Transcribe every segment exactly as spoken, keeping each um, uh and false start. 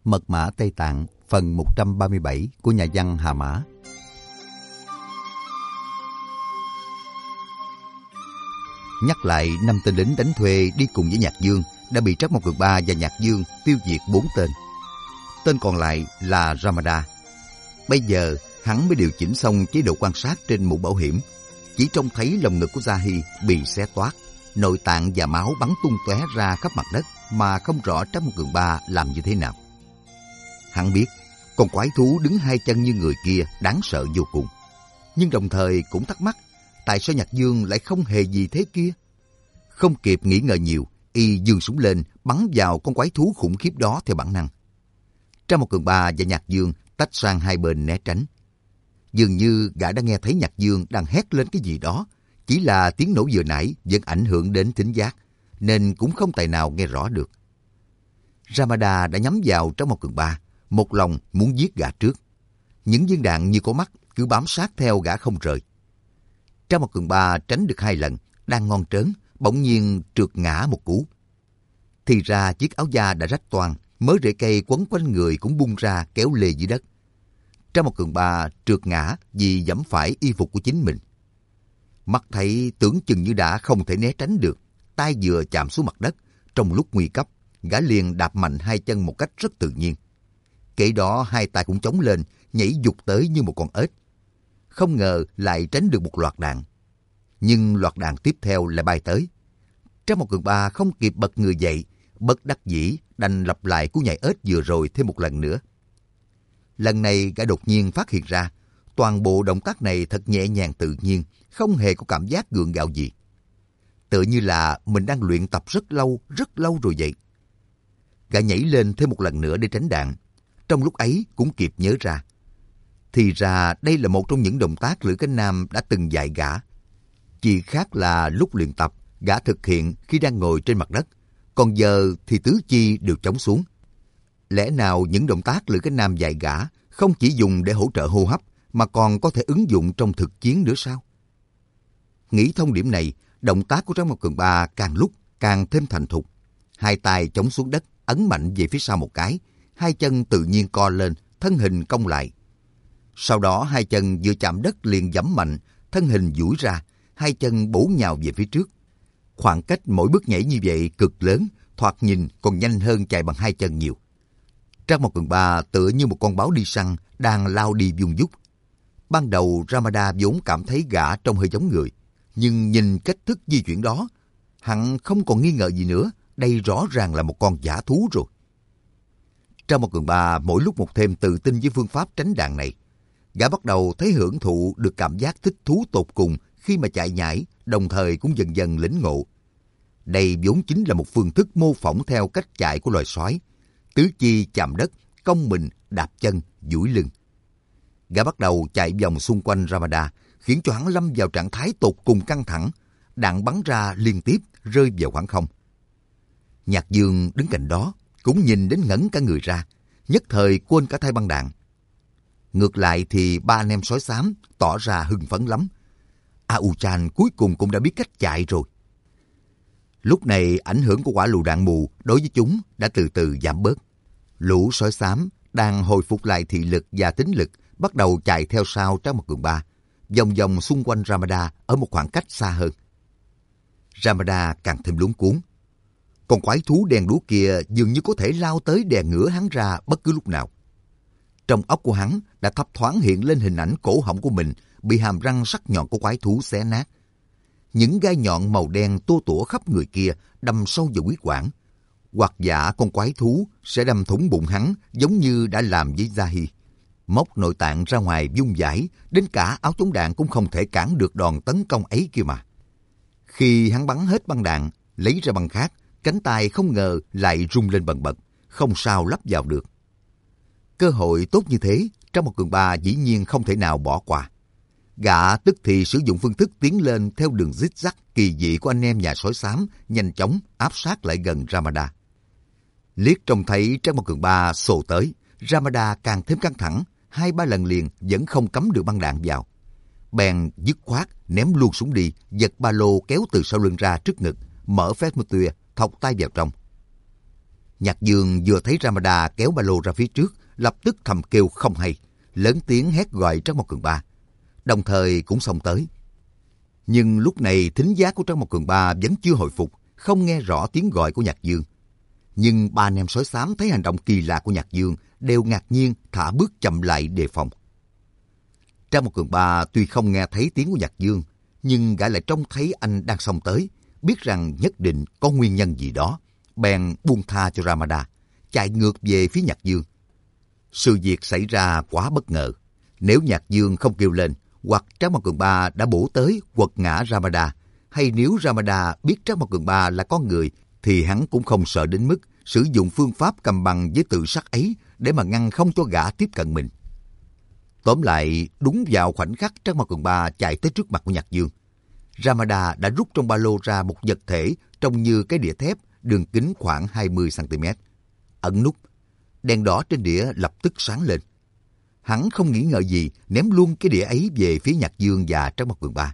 Mật mã Tây Tạng phần một trăm ba mươi bảy của nhà văn Hà Mã. Nhắc lại năm tên lính đánh thuê đi cùng với Nhạc Dương đã bị Trác Mộc Cường Ba và Nhạc Dương tiêu diệt bốn tên. Tên còn lại là Ramada. Bây giờ hắn mới điều chỉnh xong chế độ quan sát trên mũ bảo hiểm. Chỉ trông thấy lồng ngực của Zahi bị xé toác, nội tạng và máu bắn tung tóe ra khắp mặt đất mà không rõ Trác Mộc Cường Ba làm như thế nào. Hắn biết con quái thú đứng hai chân như người kia đáng sợ vô cùng, nhưng đồng thời cũng thắc mắc tại sao Nhạc Dương lại không hề gì thế kia. Không kịp nghĩ ngợi nhiều, y giương súng lên bắn vào con quái thú khủng khiếp đó theo bản năng. Trác Mộc Cường Ba và Nhạc Dương tách sang hai bên né tránh. Dường như gã đã nghe thấy Nhạc Dương đang hét lên cái gì đó, chỉ là tiếng nổ vừa nãy vẫn ảnh hưởng đến thính giác, nên cũng không tài nào nghe rõ được. Ramada đã nhắm vào Trác Mộc Cường Ba, một lòng muốn giết gã trước. Những viên đạn như có mắt cứ bám sát theo gã không rời. Trác Mộc Cường Ba tránh được hai lần, đang ngon trớn, bỗng nhiên trượt ngã một cú. Thì ra chiếc áo da đã rách toang, mớ rễ cây quấn quanh người cũng bung ra kéo lê dưới đất. Trác Mộc Cường Ba trượt ngã vì giẫm phải y phục của chính mình. Mắt thấy tưởng chừng như đã không thể né tránh được, tay vừa chạm xuống mặt đất, trong lúc nguy cấp, gã liền đạp mạnh hai chân một cách rất tự nhiên. Kể đó hai tay cũng chống lên, nhảy giục tới như một con ếch. Không ngờ lại tránh được một loạt đạn. Nhưng loạt đạn tiếp theo lại bay tới. Trác Mộc Cường Ba không kịp bật người dậy, bất đắc dĩ đành lặp lại cú nhảy ếch vừa rồi thêm một lần nữa. Lần này gã đột nhiên phát hiện ra, toàn bộ động tác này thật nhẹ nhàng tự nhiên, không hề có cảm giác gượng gạo gì. Tựa như là mình đang luyện tập rất lâu, rất lâu rồi vậy. Gã nhảy lên thêm một lần nữa để tránh đạn. Trong lúc ấy cũng kịp nhớ ra. Thì ra đây là một trong những động tác Lữ Cánh Nam đã từng dạy gã. Chỉ khác là lúc luyện tập, gã thực hiện khi đang ngồi trên mặt đất, còn giờ thì tứ chi đều chống xuống. Lẽ nào những động tác Lữ Cánh Nam dạy gã không chỉ dùng để hỗ trợ hô hấp mà còn có thể ứng dụng trong thực chiến nữa sao? Nghĩ thông điểm này, động tác của Trác Mộc Cường Ba càng lúc càng thêm thành thục. Hai tay chống xuống đất, ấn mạnh về phía sau một cái, hai chân tự nhiên co lên, thân hình cong lại. Sau đó hai chân vừa chạm đất liền giẫm mạnh, thân hình duỗi ra, hai chân bổ nhào về phía trước. Khoảng cách mỗi bước nhảy như vậy cực lớn, thoạt nhìn còn nhanh hơn chạy bằng hai chân nhiều. Trác Mộc Cường Ba tựa như một con báo đi săn đang lao đi vuông vút. Ban đầu Ramada vốn cảm thấy gã trông hơi giống người, nhưng nhìn cách thức di chuyển đó, hắn không còn nghi ngờ gì nữa, đây rõ ràng là một con dã thú rồi. Trác Mộc Cường Ba mỗi lúc một thêm tự tin với phương pháp tránh đạn này. Gã bắt đầu thấy hưởng thụ được cảm giác thích thú tột cùng khi mà chạy nhảy, đồng thời cũng dần dần lĩnh ngộ. Đây vốn chính là một phương thức mô phỏng theo cách chạy của loài sói. Tứ chi chạm đất, cong mình, đạp chân, duỗi lưng. Gã bắt đầu chạy vòng xung quanh Ramada, khiến cho hắn lâm vào trạng thái tột cùng căng thẳng. Đạn bắn ra liên tiếp, rơi vào khoảng không. Nhạc Dương đứng cạnh đó, cũng nhìn đến ngẩn cả người ra, nhất thời quên cả thay băng đạn. Ngược lại thì ba anh em sói xám tỏ ra hưng phấn lắm. A U Chan cuối cùng cũng đã biết cách chạy rồi. Lúc này ảnh hưởng của quả lựu đạn mù đối với chúng đã từ từ giảm bớt. Lũ sói xám đang hồi phục lại thị lực và tính lực, bắt đầu chạy theo sau Trác Mộc Cường Ba, vòng vòng xung quanh Ramada ở một khoảng cách xa hơn. Ramada càng thêm luống cuống. Con quái thú đen đúa kia dường như có thể lao tới đè ngửa hắn ra bất cứ lúc nào. Trong óc của hắn đã thấp thoáng hiện lên hình ảnh cổ họng của mình bị hàm răng sắc nhọn của quái thú xé nát. Những gai nhọn màu đen tua tủa khắp người kia đâm sâu vào huyết quản. Hoặc giả con quái thú sẽ đâm thủng bụng hắn giống như đã làm với Zahi. Móc nội tạng ra ngoài vung vãi, đến cả áo chống đạn cũng không thể cản được đòn tấn công ấy kia mà. Khi hắn bắn hết băng đạn, lấy ra băng khác, cánh tay không ngờ lại rung lên bần bật, không sao lắp vào được. Cơ hội tốt như thế, Trác Mộc Cường Ba dĩ nhiên không thể nào bỏ qua. Gã tức thì sử dụng phương thức tiến lên theo đường zigzag kỳ dị của anh em nhà sói xám, nhanh chóng áp sát lại gần Ramada. Liếc trông thấy Trác Mộc Cường Ba xô tới, Ramada càng thêm căng thẳng, hai ba lần liền vẫn không cắm được băng đạn vào. Bèn dứt khoát ném luôn súng đi, giật ba lô kéo từ sau lưng ra trước ngực, mở phét một tùa, thọc tay vào trong. Nhạc Dương vừa thấy Ramada kéo ba lô ra phía trước, lập tức thầm kêu không hay, lớn tiếng hét gọi Trác Mộc Cường Ba, đồng thời cũng xông tới. Nhưng lúc này thính giác của Trác Mộc Cường Ba vẫn chưa hồi phục, không nghe rõ tiếng gọi của Nhạc Dương. Nhưng ba anh em sói xám thấy hành động kỳ lạ của Nhạc Dương, đều ngạc nhiên thả bước chậm lại đề phòng. Trác Mộc Cường Ba tuy không nghe thấy tiếng của Nhạc Dương, nhưng gã lại trông thấy anh đang xông tới, biết rằng nhất định có nguyên nhân gì đó, bèn buông tha cho Ramada, chạy ngược về phía Nhạc Dương. Sự việc xảy ra quá bất ngờ. Nếu Nhạc Dương không kêu lên, hoặc Trác Mộc Cường Ba đã bổ tới quật ngã Ramada, hay nếu Ramada biết Trác Mộc Cường Ba là con người, thì hắn cũng không sợ đến mức sử dụng phương pháp cầm bằng với tự sát ấy để mà ngăn không cho gã tiếp cận mình. Tóm lại, đúng vào khoảnh khắc Trác Mộc Cường Ba chạy tới trước mặt của Nhạc Dương, Ramada đã rút trong ba lô ra một vật thể trông như cái đĩa thép đường kính khoảng hai mươi xăng ti mét. Ấn nút, đèn đỏ trên đĩa lập tức sáng lên. Hắn không nghĩ ngợi gì, ném luôn cái đĩa ấy về phía Nhạc Dương và Trác Mộc Cường Ba.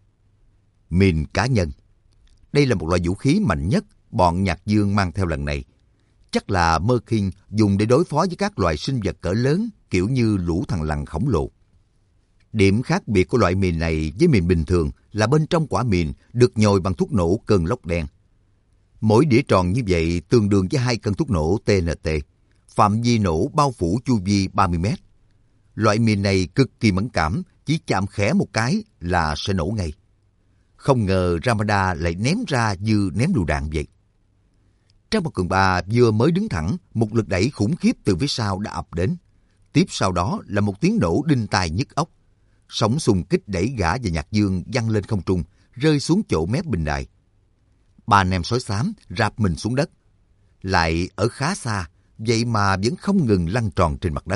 Mìn cá nhân. Đây là một loại vũ khí mạnh nhất bọn Nhạc Dương mang theo lần này. Chắc là Mơ Kinh dùng để đối phó với các loài sinh vật cỡ lớn, kiểu như lũ thằn lằn khổng lồ. Điểm khác biệt của loại mìn này với mìn bình thường là bên trong quả mìn được nhồi bằng thuốc nổ cơn lốc đen. Mỗi đĩa tròn như vậy tương đương với hai cân thuốc nổ tê en tê, phạm vi nổ bao phủ chu vi ba mươi mét. Loại mìn này cực kỳ mẫn cảm, chỉ chạm khẽ một cái là sẽ nổ ngay. Không ngờ Ramada lại ném ra như ném lựu đạn vậy. Trác Mộc Cường Ba vừa mới đứng thẳng, một lực đẩy khủng khiếp từ phía sau đã ập đến. Tiếp sau đó là một tiếng nổ đinh tai nhức óc. Sóng xung kích đẩy gã và Nhạc Dương văng lên không trung, rơi xuống chỗ mép bình đài. Ba anh em sói xám rạp mình xuống đất. Lại ở khá xa, vậy mà vẫn không ngừng lăn tròn trên mặt đất.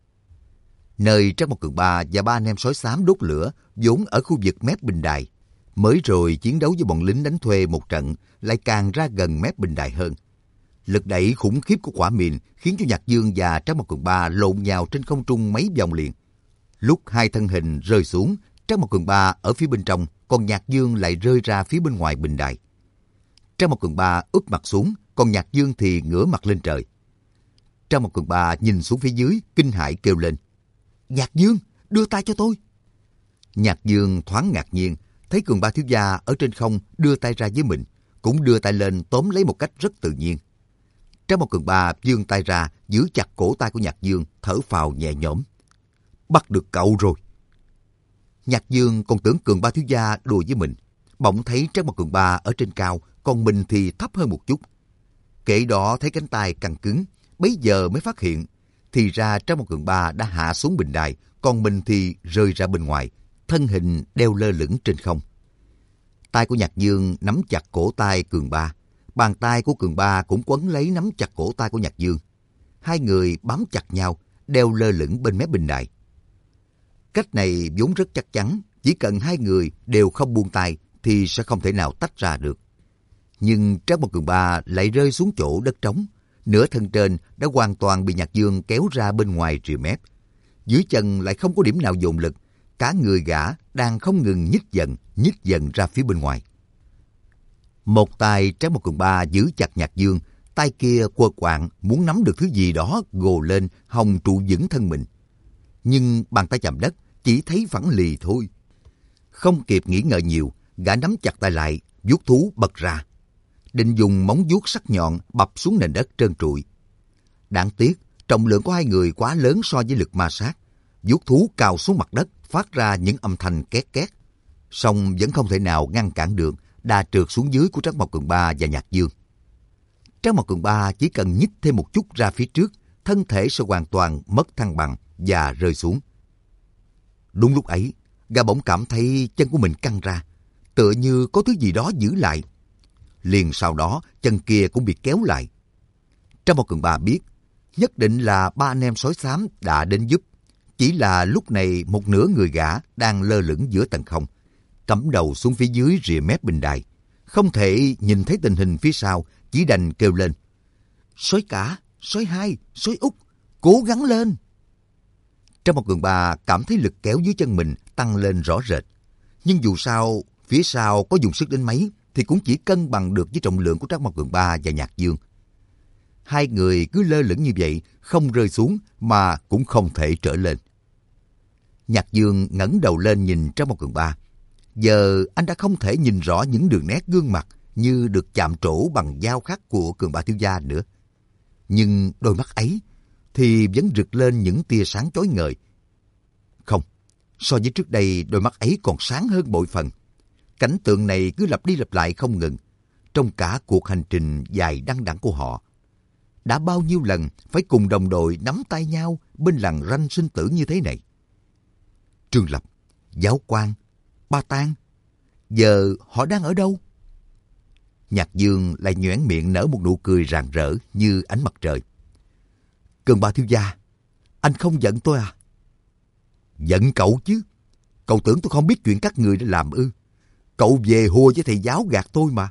Nơi Trác Mộc Cường Ba và ba anh em sói xám đốt lửa vốn ở khu vực mép bình đài. Mới rồi chiến đấu với bọn lính đánh thuê một trận, lại càng ra gần mép bình đài hơn. Lực đẩy khủng khiếp của quả mìn khiến cho Nhạc Dương và Trác Mộc Cường Ba lộn nhào trên không trung mấy vòng liền. Lúc hai thân hình rơi xuống, Trác Mộc Cường Ba ở phía bên trong, còn Nhạc Dương lại rơi ra phía bên ngoài bình đài. Trác Mộc Cường Ba úp mặt xuống, còn Nhạc Dương thì ngửa mặt lên trời. Trác Mộc Cường Ba nhìn xuống phía dưới, kinh hãi kêu lên: "Nhạc Dương, đưa tay cho tôi!" Nhạc Dương thoáng ngạc nhiên, thấy Cường Ba thiếu gia ở trên không đưa tay ra với mình, cũng đưa tay lên tóm lấy một cách rất tự nhiên. Trác Mộc Cường Ba vươn tay ra, giữ chặt cổ tay của Nhạc Dương, thở phào nhẹ nhõm. Bắt được cậu rồi. Nhạc Dương còn tưởng Cường Ba thiếu gia đùa với mình, bỗng thấy Trác Mộc Cường Ba ở trên cao, còn mình thì thấp hơn một chút. Kể đó thấy cánh tay căng cứng, bấy giờ mới phát hiện, thì ra Trác Mộc Cường Ba đã hạ xuống bình đài, còn mình thì rơi ra bên ngoài, thân hình đeo lơ lửng trên không. Tay của Nhạc Dương nắm chặt cổ tay Cường Ba, bàn tay của Cường Ba cũng quấn lấy nắm chặt cổ tay của Nhạc Dương. Hai người bám chặt nhau, đeo lơ lửng bên mép bình đài. Cách này vốn rất chắc chắn, chỉ cần hai người đều không buông tay thì sẽ không thể nào tách ra được. Nhưng Trác Mộc Cường Ba lại rơi xuống chỗ đất trống, nửa thân trên đã hoàn toàn bị Nhạc Dương kéo ra bên ngoài rìa mép. Dưới chân lại không có điểm nào dồn lực, cả người gã đang không ngừng nhích dần, nhích dần ra phía bên ngoài. Một tay Trác Mộc Cường Ba giữ chặt Nhạc Dương, tay kia quơ quạng muốn nắm được thứ gì đó gồ lên hòng trụ vững thân mình. Nhưng bàn tay chạm đất chỉ thấy phẳng lì thôi. Không kịp nghĩ ngợi nhiều, gã nắm chặt tay lại, vuốt thú bật ra. Định dùng móng vuốt sắc nhọn bập xuống nền đất trơn trụi. Đáng tiếc, trọng lượng của hai người quá lớn so với lực ma sát. Vuốt thú cào xuống mặt đất, phát ra những âm thanh két két. Song vẫn không thể nào ngăn cản được đà trượt xuống dưới của Trác Mộc Cường Ba và Nhạc Dương. Trác Mộc Cường Ba chỉ cần nhích thêm một chút ra phía trước, thân thể sẽ hoàn toàn mất thăng bằng và rơi xuống. Đúng lúc ấy, gã bỗng cảm thấy chân của mình căng ra, tựa như có thứ gì đó giữ lại. Liền sau đó, chân kia cũng bị kéo lại. Trác Mộc Cường Ba biết, nhất định là ba anh em sói xám đã đến giúp. Chỉ là lúc này một nửa người gã đang lơ lửng giữa tầng không, cắm đầu xuống phía dưới rìa mép bình đài. Không thể nhìn thấy tình hình phía sau, chỉ đành kêu lên: "Sói cả, sói hai, sói út, cố gắng lên!" Trác Mộc Cường Ba cảm thấy lực kéo dưới chân mình tăng lên rõ rệt. Nhưng dù sao, phía sau có dùng sức đến mấy thì cũng chỉ cân bằng được với trọng lượng của Trác Mộc Cường Ba và Nhạc Dương. Hai người cứ lơ lửng như vậy, không rơi xuống mà cũng không thể trở lên. Nhạc Dương ngẩng đầu lên nhìn Trang Một Cường Ba. Giờ anh đã không thể nhìn rõ những đường nét gương mặt như được chạm trổ bằng dao khắc của Cường Ba thiếu gia nữa. Nhưng đôi mắt ấy thì vẫn rực lên những tia sáng chói ngời. Không, so với trước đây đôi mắt ấy còn sáng hơn bội phần. Cảnh tượng này cứ lặp đi lặp lại không ngừng trong cả cuộc hành trình dài đăng đẵng của họ. Đã bao nhiêu lần phải cùng đồng đội nắm tay nhau bên lằn ranh sinh tử như thế này. Trương Lập, Giáo Quan, Ba Tang, giờ họ đang ở đâu? Nhạc Dương lại nhoẻn miệng nở một nụ cười rạng rỡ như ánh mặt trời. Cường Ba thiếu gia, anh không giận tôi à? Giận cậu chứ. Cậu tưởng tôi không biết chuyện các người đã làm ư? Cậu về hùa với thầy giáo gạt tôi mà.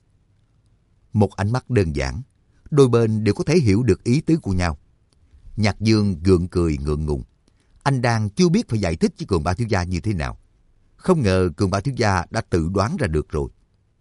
Một ánh mắt đơn giản, đôi bên đều có thể hiểu được ý tứ của nhau. Nhạc Dương gượng cười ngượng ngùng. Anh đang chưa biết phải giải thích với Cường Ba thiếu gia như thế nào. Không ngờ Cường Ba thiếu gia đã tự đoán ra được rồi.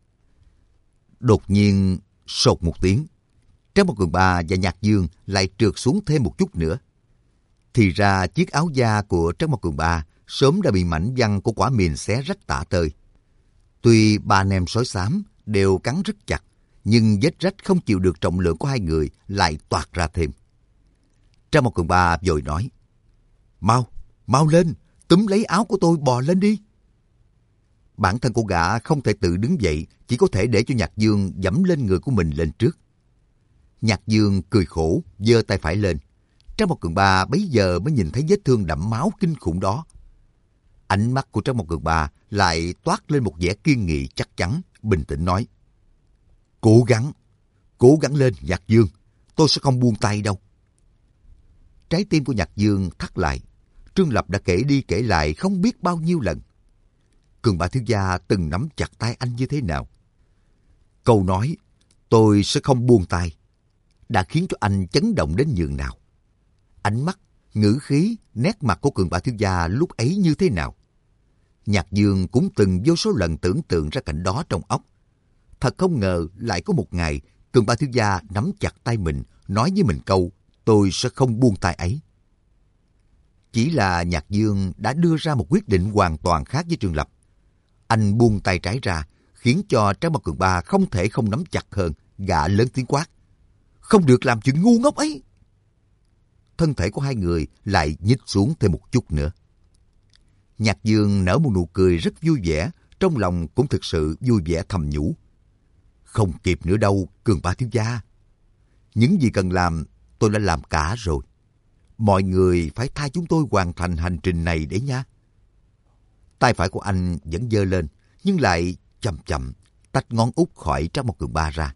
Đột nhiên, sột một tiếng, Trang Một Cường Ba và Nhạc Dương lại trượt xuống thêm một chút nữa. Thì ra chiếc áo da của Trang Một Cường Ba sớm đã bị mảnh văng của quả mìn xé rách tả tơi. Tuy ba anh em sói xám đều cắn rất chặt, nhưng vết rách không chịu được trọng lượng của hai người lại toạc ra thêm. Trang Một Cường Ba vội nói, Mau, mau lên, túm lấy áo của tôi bò lên đi. Bản thân cô gã không thể tự đứng dậy, chỉ có thể để cho Nhạc Dương dẫm lên người của mình lên trước. Nhạc Dương cười khổ, giơ tay phải lên. Trang Một Cường Ba bấy giờ mới nhìn thấy vết thương đẫm máu kinh khủng đó. Ánh mắt của Trang Một Cường Ba lại toát lên một vẻ kiên nghị chắc chắn, bình tĩnh nói, Cố gắng, cố gắng lên Nhạc Dương, tôi sẽ không buông tay đâu. Trái tim của Nhạc Dương thắt lại. Trương Lập đã kể đi kể lại không biết bao nhiêu lần. Cường Ba thiếu gia từng nắm chặt tay anh như thế nào. Câu nói, tôi sẽ không buông tay, đã khiến cho anh chấn động đến nhường nào. Ánh mắt, ngữ khí, nét mặt của Cường Ba thiếu gia lúc ấy như thế nào. Nhạc Dương cũng từng vô số lần tưởng tượng ra cảnh đó trong óc. Thật không ngờ lại có một ngày Cường Ba thiếu gia nắm chặt tay mình, nói với mình câu, tôi sẽ không buông tay ấy. Chỉ là Nhạc Dương đã đưa ra một quyết định hoàn toàn khác với Trương Lập. Anh buông tay trái ra, khiến cho Trang Một Cường Ba không thể không nắm chặt hơn, gã lớn tiếng quát. Không được làm chuyện ngu ngốc ấy. Thân thể của hai người lại nhích xuống thêm một chút nữa. Nhạc Dương nở một nụ cười rất vui vẻ, trong lòng cũng thực sự vui vẻ thầm nhủ. Không kịp nữa đâu, Cường Ba thiếu gia. Những gì cần làm, tôi đã làm cả rồi. Mọi người phải tha chúng tôi hoàn thành hành trình này đấy nha. Tay phải của anh vẫn giơ lên, nhưng lại chậm chậm tách ngón út khỏi Trang Một Cường Ba ra.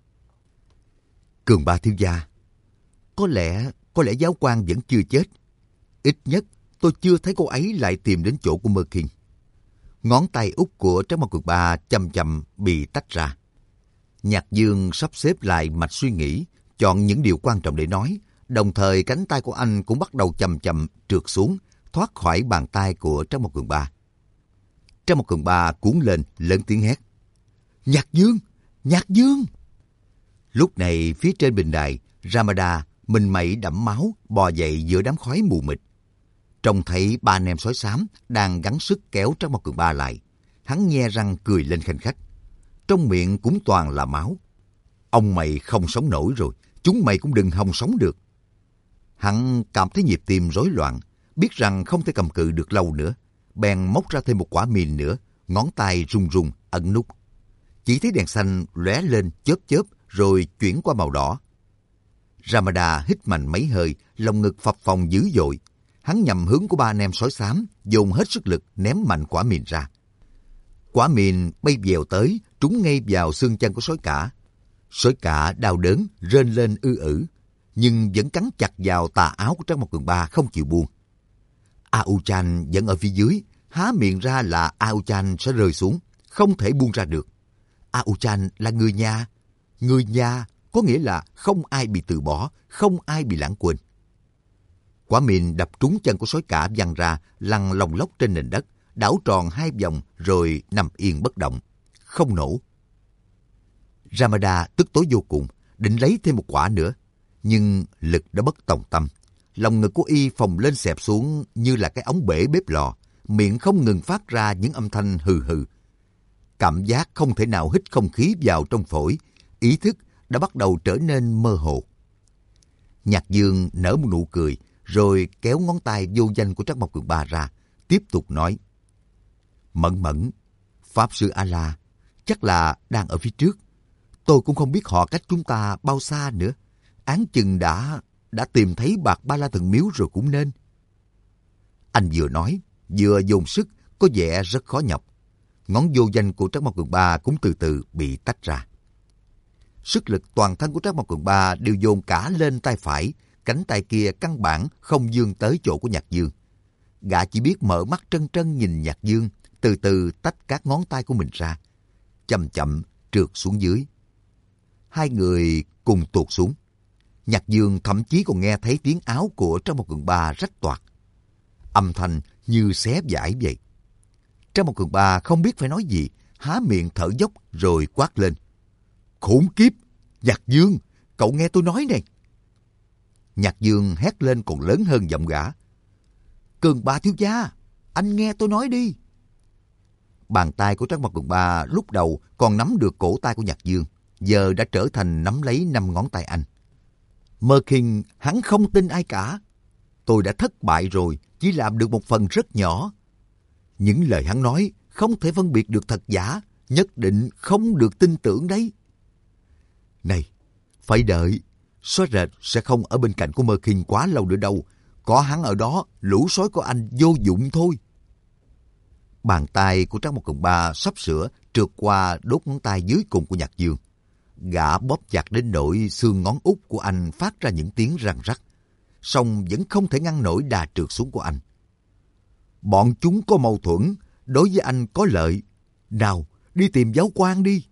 Cường Ba thiếu gia, có lẽ, có lẽ giáo quan vẫn chưa chết. Ít nhất tôi chưa thấy cô ấy lại tìm đến chỗ của Mơ Kinh. Ngón tay út của Trang Một Cường Ba chậm chậm bị tách ra. Nhạc Dương sắp xếp lại mạch suy nghĩ, chọn những điều quan trọng để nói, đồng thời cánh tay của anh cũng bắt đầu chậm chậm trượt xuống, thoát khỏi bàn tay của Trang Một Cường Ba. Trang Một Cường Ba cuốn lên, lớn tiếng hét. Nhạc Dương! Nhạc Dương! Lúc này phía trên bình đài, Ramada, mình mẩy đẫm máu, bò dậy giữa đám khói mù mịt. Trông thấy ba anh em sói xám đang gắng sức kéo Trang Một Cường Ba lại. Hắn nhe răng cười lên khanh khách. Trong miệng cũng toàn là máu. Ông mày không sống nổi rồi, chúng mày cũng đừng hòng sống được. Hắn cảm thấy nhịp tim rối loạn, biết rằng không thể cầm cự được lâu nữa. Bèn móc ra thêm một quả mìn nữa, ngón tay run run ấn nút. Chỉ thấy đèn xanh lóe lên chớp chớp rồi chuyển qua màu đỏ. Ramada hít mạnh mấy hơi, lồng ngực phập phồng dữ dội. Hắn nhằm hướng của ba anh em sói xám, dồn hết sức lực ném mạnh quả mìn ra. Quả mìn bay vèo tới, trúng ngay vào xương chân của sói cả. Sói cả đau đớn, rên lên ư ử, nhưng vẫn cắn chặt vào tà áo của Trang Một Cường Ba không chịu buông. A-U-Chan vẫn ở phía dưới, há miệng ra là A-U-Chan sẽ rơi xuống, không thể buông ra được. A-U-Chan là người nhà. Người nhà có nghĩa là không ai bị từ bỏ, không ai bị lãng quên. Quả mìn đập trúng chân của sói cả văng ra, lăn lồng lóc trên nền đất, đảo tròn hai vòng rồi nằm yên bất động, không nổ. Ramada tức tối vô cùng, định lấy thêm một quả nữa. nhưng Lực đã bất tòng tâm. Lòng ngực của y phồng lên xẹp xuống như là cái ống bể bếp lò, miệng không ngừng phát ra những âm thanh hừ hừ. Cảm giác không thể nào hít không khí vào trong phổi, ý thức đã bắt đầu trở nên mơ hồ. Nhạc Dương nở một nụ cười, rồi kéo ngón tay vô danh của Trắc Mộc Cường Ba ra, tiếp tục nói. Mẫn Mẫn, Pháp Sư A-la, chắc là đang ở phía trước. Tôi cũng không biết họ cách chúng ta bao xa nữa. Án chừng đã đã tìm thấy bạc Ba La Thần Miếu rồi cũng nên. Anh vừa nói, vừa dồn sức, có vẻ rất khó nhọc. Ngón vô danh của Trắc Mộc Cường Ba cũng từ từ bị tách ra. Sức lực toàn thân của Trắc Mộc Cường Ba đều dồn cả lên tay phải, cánh tay kia căn bản không vươn tới chỗ của Nhạc Dương. Gã chỉ biết mở mắt trân trân nhìn Nhạc Dương, từ từ tách các ngón tay của mình ra, chậm chậm trượt xuống dưới. Hai người cùng tuột xuống. Nhạc Dương thậm chí còn nghe thấy tiếng áo của Trắc Mộc Cường Ba rách toạc. Âm thanh như xé vải vậy. Trắc Mộc Cường Ba không biết phải nói gì, há miệng thở dốc rồi quát lên. Khốn kiếp! Nhạc Dương! Cậu nghe tôi nói này! Nhạc Dương hét lên còn lớn hơn giọng gã. Cường Ba thiếu gia! Anh nghe tôi nói đi! Bàn tay của Trắc Mộc Cường Ba lúc đầu còn nắm được cổ tay của Nhạc Dương, giờ đã trở thành nắm lấy năm ngón tay anh. Mơ Kinh hắn không tin ai cả. Tôi đã thất bại rồi, chỉ làm được một phần rất nhỏ. Những lời hắn nói không thể phân biệt được thật giả, nhất định không được tin tưởng đấy. Này, phải đợi, xóa rệt sẽ không ở bên cạnh của Mơ Kinh quá lâu nữa đâu. Có hắn ở đó, lũ sói của anh vô dụng thôi. Bàn tay của Trắc Mộc Cường Ba sắp sửa trượt qua đốt ngón tay dưới cùng của Nhạc Dương. Gã bóp chặt đến nỗi xương ngón út của anh phát ra những tiếng răng rắc, song vẫn không thể ngăn nổi đà trượt xuống của anh. Bọn chúng có mâu thuẫn, đối với anh có lợi. Nào, đi tìm giáo quan đi.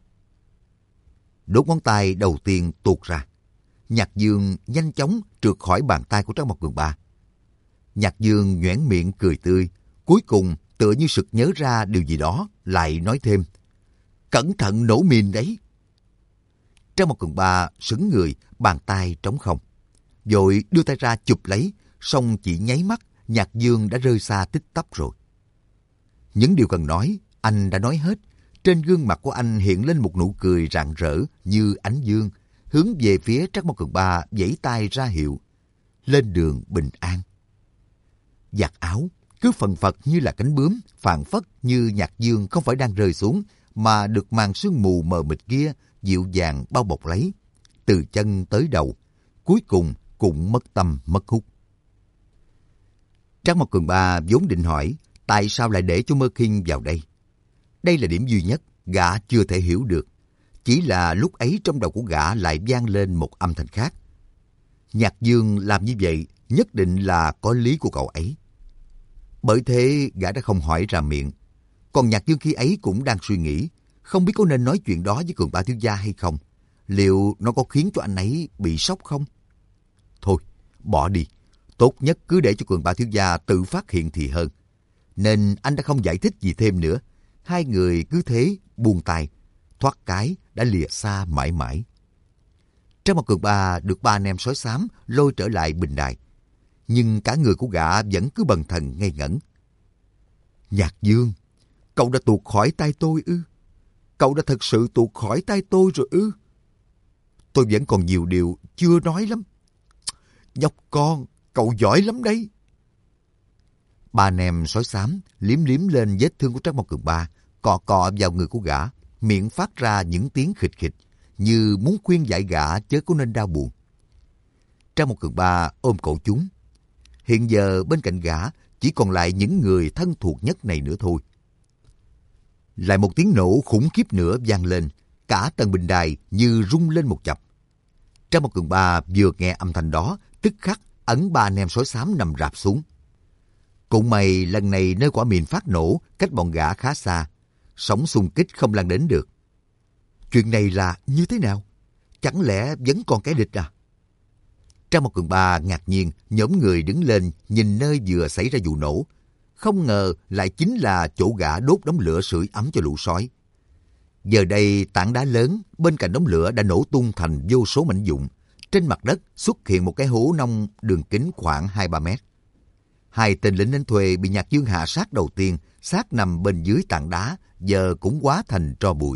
Đốt ngón tay đầu tiên tuột ra. Nhạc Dương nhanh chóng trượt khỏi bàn tay của Trắc Mộc Cường Ba. Nhạc Dương nhoẻn miệng cười tươi, cuối cùng tựa như sực nhớ ra điều gì đó, lại nói thêm. Cẩn thận nổ mìn đấy. Trắc Mộc Cường Ba sững người, bàn tay trống không. Rồi đưa tay ra chụp lấy, song chỉ nháy mắt, Nhạc Dương đã rơi xa tích tắp rồi. Những điều cần nói, anh đã nói hết. Trên gương mặt của anh hiện lên một nụ cười rạng rỡ như ánh dương, hướng về phía Trắc Mộc Cường Ba vẫy tay ra hiệu. Lên đường bình an. Giặt áo cứ phần phật như là cánh bướm, phảng phất như Nhạc Dương không phải đang rơi xuống, mà được màn sương mù mờ mịt kia dịu dàng bao bọc lấy, từ chân tới đầu, cuối cùng cũng mất tâm mất hút. Trắc Mộc Cường Ba vốn định hỏi tại sao lại để cho Mơ Kinh vào đây. Đây là điểm duy nhất gã chưa thể hiểu được. Chỉ là lúc ấy trong đầu của gã lại vang lên một âm thanh khác. Nhạc Dương làm như vậy nhất định là có lý của cậu ấy. Bởi thế gã đã không hỏi ra miệng. Còn Nhạc Dương khi ấy cũng đang suy nghĩ, không biết có nên nói chuyện đó với Cường Ba thiếu gia hay không. Liệu nó có khiến cho anh ấy bị sốc không? Thôi, bỏ đi. Tốt nhất cứ để cho Cường Ba thiếu gia tự phát hiện thì hơn. Nên anh đã không giải thích gì thêm nữa. Hai người cứ thế buông tay, thoát cái đã lìa xa mãi mãi. Trắc Mộc Cường Ba được ba anh em sói xám lôi trở lại bình đài. Nhưng cả người của gã vẫn cứ bần thần ngây ngẩn. Nhạc Dương, cậu đã tuột khỏi tay tôi ư? Cậu đã thật sự tuột khỏi tay tôi rồi ư? Tôi vẫn còn nhiều điều chưa nói lắm. Nhóc con, cậu giỏi lắm đấy. Ba anh em sói xám liếm liếm lên vết thương của Trắc Mộc Cường Ba, cọ cọ vào người của gã, miệng phát ra những tiếng khịch khịch, như muốn khuyên giải gã chớ có nên đau buồn. Trắc Mộc Cường Ba ôm cổ chúng. Hiện giờ bên cạnh gã chỉ còn lại những người thân thuộc nhất này nữa thôi. Lại một tiếng nổ khủng khiếp nữa vang lên, cả tầng bình đài như rung lên một chập. Trắc Mộc Cường Ba vừa nghe âm thanh đó, tức khắc ấn ba anh em sói xám nằm rạp xuống. Cũng may lần này nơi quả mìn phát nổ cách bọn gã khá xa, sóng xung kích không lan đến được. Chuyện này là như thế nào? Chẳng lẽ vẫn còn kẻ địch à? Trắc Mộc Cường Ba ngạc nhiên nhóm người đứng lên nhìn nơi vừa xảy ra vụ nổ. Không ngờ lại chính là chỗ gã đốt đống lửa sưởi ấm cho lũ sói. Giờ đây tảng đá lớn bên cạnh đống lửa đã nổ tung thành vô số mảnh vụn, trên mặt đất xuất hiện một cái hố nông đường kính khoảng hai ba mét. Hai tên lính đánh thuê bị Nhạc Dương hạ sát đầu tiên, xác nằm bên dưới tảng đá, giờ cũng hóa thành tro bụi.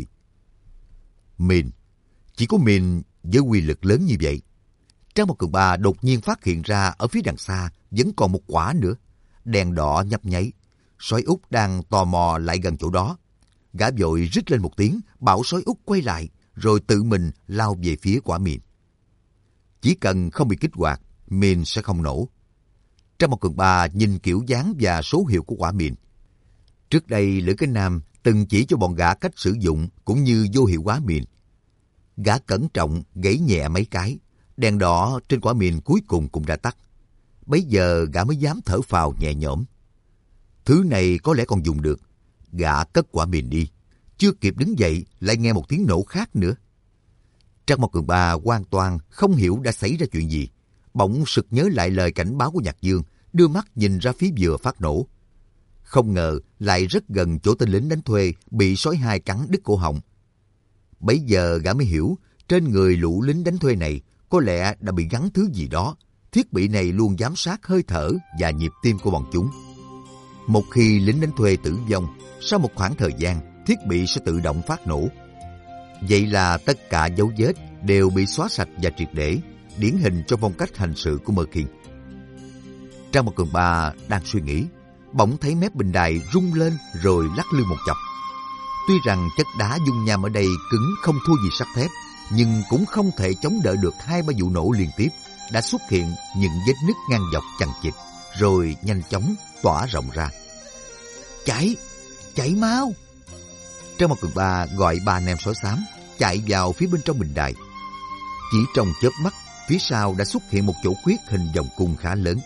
Mìn, chỉ có mìn với uy lực lớn như vậy. Trang một cường ba đột nhiên phát hiện ra ở phía đằng xa vẫn còn một quả nữa. Đèn đỏ nhấp nháy. Sói Út đang tò mò lại gần chỗ đó. Gã vội rít lên một tiếng, bảo sói Út quay lại, rồi tự mình lao về phía quả mìn. Chỉ cần không bị kích hoạt, mìn sẽ không nổ. Trang một cường ba nhìn kiểu dáng và số hiệu của quả mìn. Trước đây Lữ Cái Nam từng chỉ cho bọn gã cách sử dụng cũng như vô hiệu hóa mìn. Gã cẩn trọng gãy nhẹ mấy cái, đèn đỏ trên quả mìn cuối cùng cũng đã tắt. Bấy giờ gã mới dám thở phào nhẹ nhõm. Thứ này có lẽ còn dùng được. Gã cất quả mìn đi, chưa kịp đứng dậy lại nghe một tiếng nổ khác nữa. Trang một cường ba hoàn toàn không hiểu đã xảy ra chuyện gì. Bỗng sực nhớ lại lời cảnh báo của Nhạc Dương, đưa mắt nhìn ra phía vừa phát nổ. Không ngờ lại rất gần chỗ tên lính đánh thuê bị sói hai cắn đứt cổ họng. Bấy giờ gã mới hiểu, trên người lũ lính đánh thuê này có lẽ đã bị gắn thứ gì đó. Thiết bị này luôn giám sát hơi thở và nhịp tim của bọn chúng. Một khi lính đánh thuê tử vong, sau một khoảng thời gian, thiết bị sẽ tự động phát nổ. Vậy là tất cả dấu vết đều bị xóa sạch và triệt để, điển hình cho phong cách hành sự của Mơ Khiên. Trang một cường ba đang suy nghĩ, bỗng thấy mép bình đài rung lên rồi lắc lư một chập. Tuy rằng chất đá dung nham ở đây cứng không thua gì sắt thép, nhưng cũng không thể chống đỡ được hai ba vụ nổ liên tiếp. Đã xuất hiện những vết nứt ngang dọc chằng chịt, rồi nhanh chóng tỏa rộng ra. Chạy! Chạy mau! Trang một cường ba gọi ba anh em sói xám, chạy vào phía bên trong bình đài. Chỉ trong chớp mắt, phía sau đã xuất hiện một chỗ khuyết hình vòng cung khá lớn.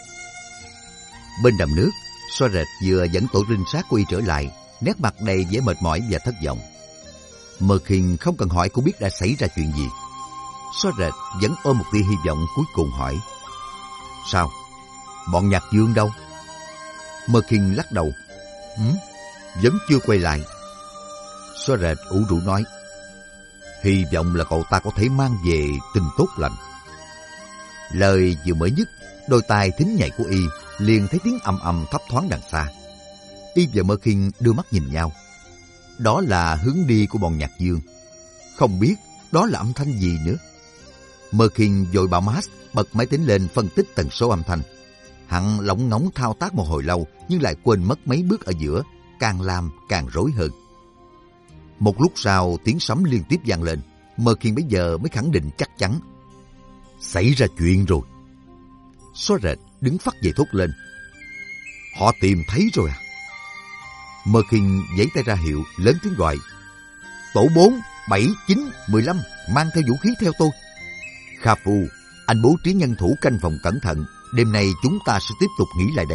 Bên đầm nước, Sói Rệt vừa dẫn tổ trinh sát của y trở lại, nét mặt đầy vẻ mệt mỏi và thất vọng. Mơ Khiên không cần hỏi cũng biết đã xảy ra chuyện gì. Sói Rệt vẫn ôm một tia hy vọng cuối cùng hỏi: Sao? Bọn Nhạc Dương đâu? Mơ Khiên lắc đầu: Hử? Vẫn chưa quay lại. Sói Rệt ủ rũ nói: Hy vọng là cậu ta có thể mang về tin tốt lành. Lời vừa mới dứt, đôi tai thính nhạy của y liền thấy tiếng ầm ầm thấp thoáng đằng xa. Y và Mơ Khiên đưa mắt nhìn nhau. Đó là hướng đi của bọn Nhạc Dương. Không biết đó là âm thanh gì nữa. Mơ Khiên vội bảo Max bật máy tính lên phân tích tần số âm thanh. Hắn lóng ngóng thao tác một hồi lâu nhưng lại quên mất mấy bước ở giữa, càng làm càng rối hơn. Một lúc sau tiếng sấm liên tiếp vang lên. Mơ Khiên bây giờ mới khẳng định chắc chắn: Xảy ra chuyện rồi. Sói Rệt đứng phắt dậy thốt lên: Họ tìm thấy rồi à? Mơ Khiên giãy tay ra hiệu, lớn tiếng gọi: Tổ bốn, bảy, chín, mười lăm, mang theo vũ khí theo tôi. Kha Phu, anh bố trí nhân thủ canh phòng cẩn thận, đêm nay chúng ta sẽ tiếp tục nghỉ lại đây.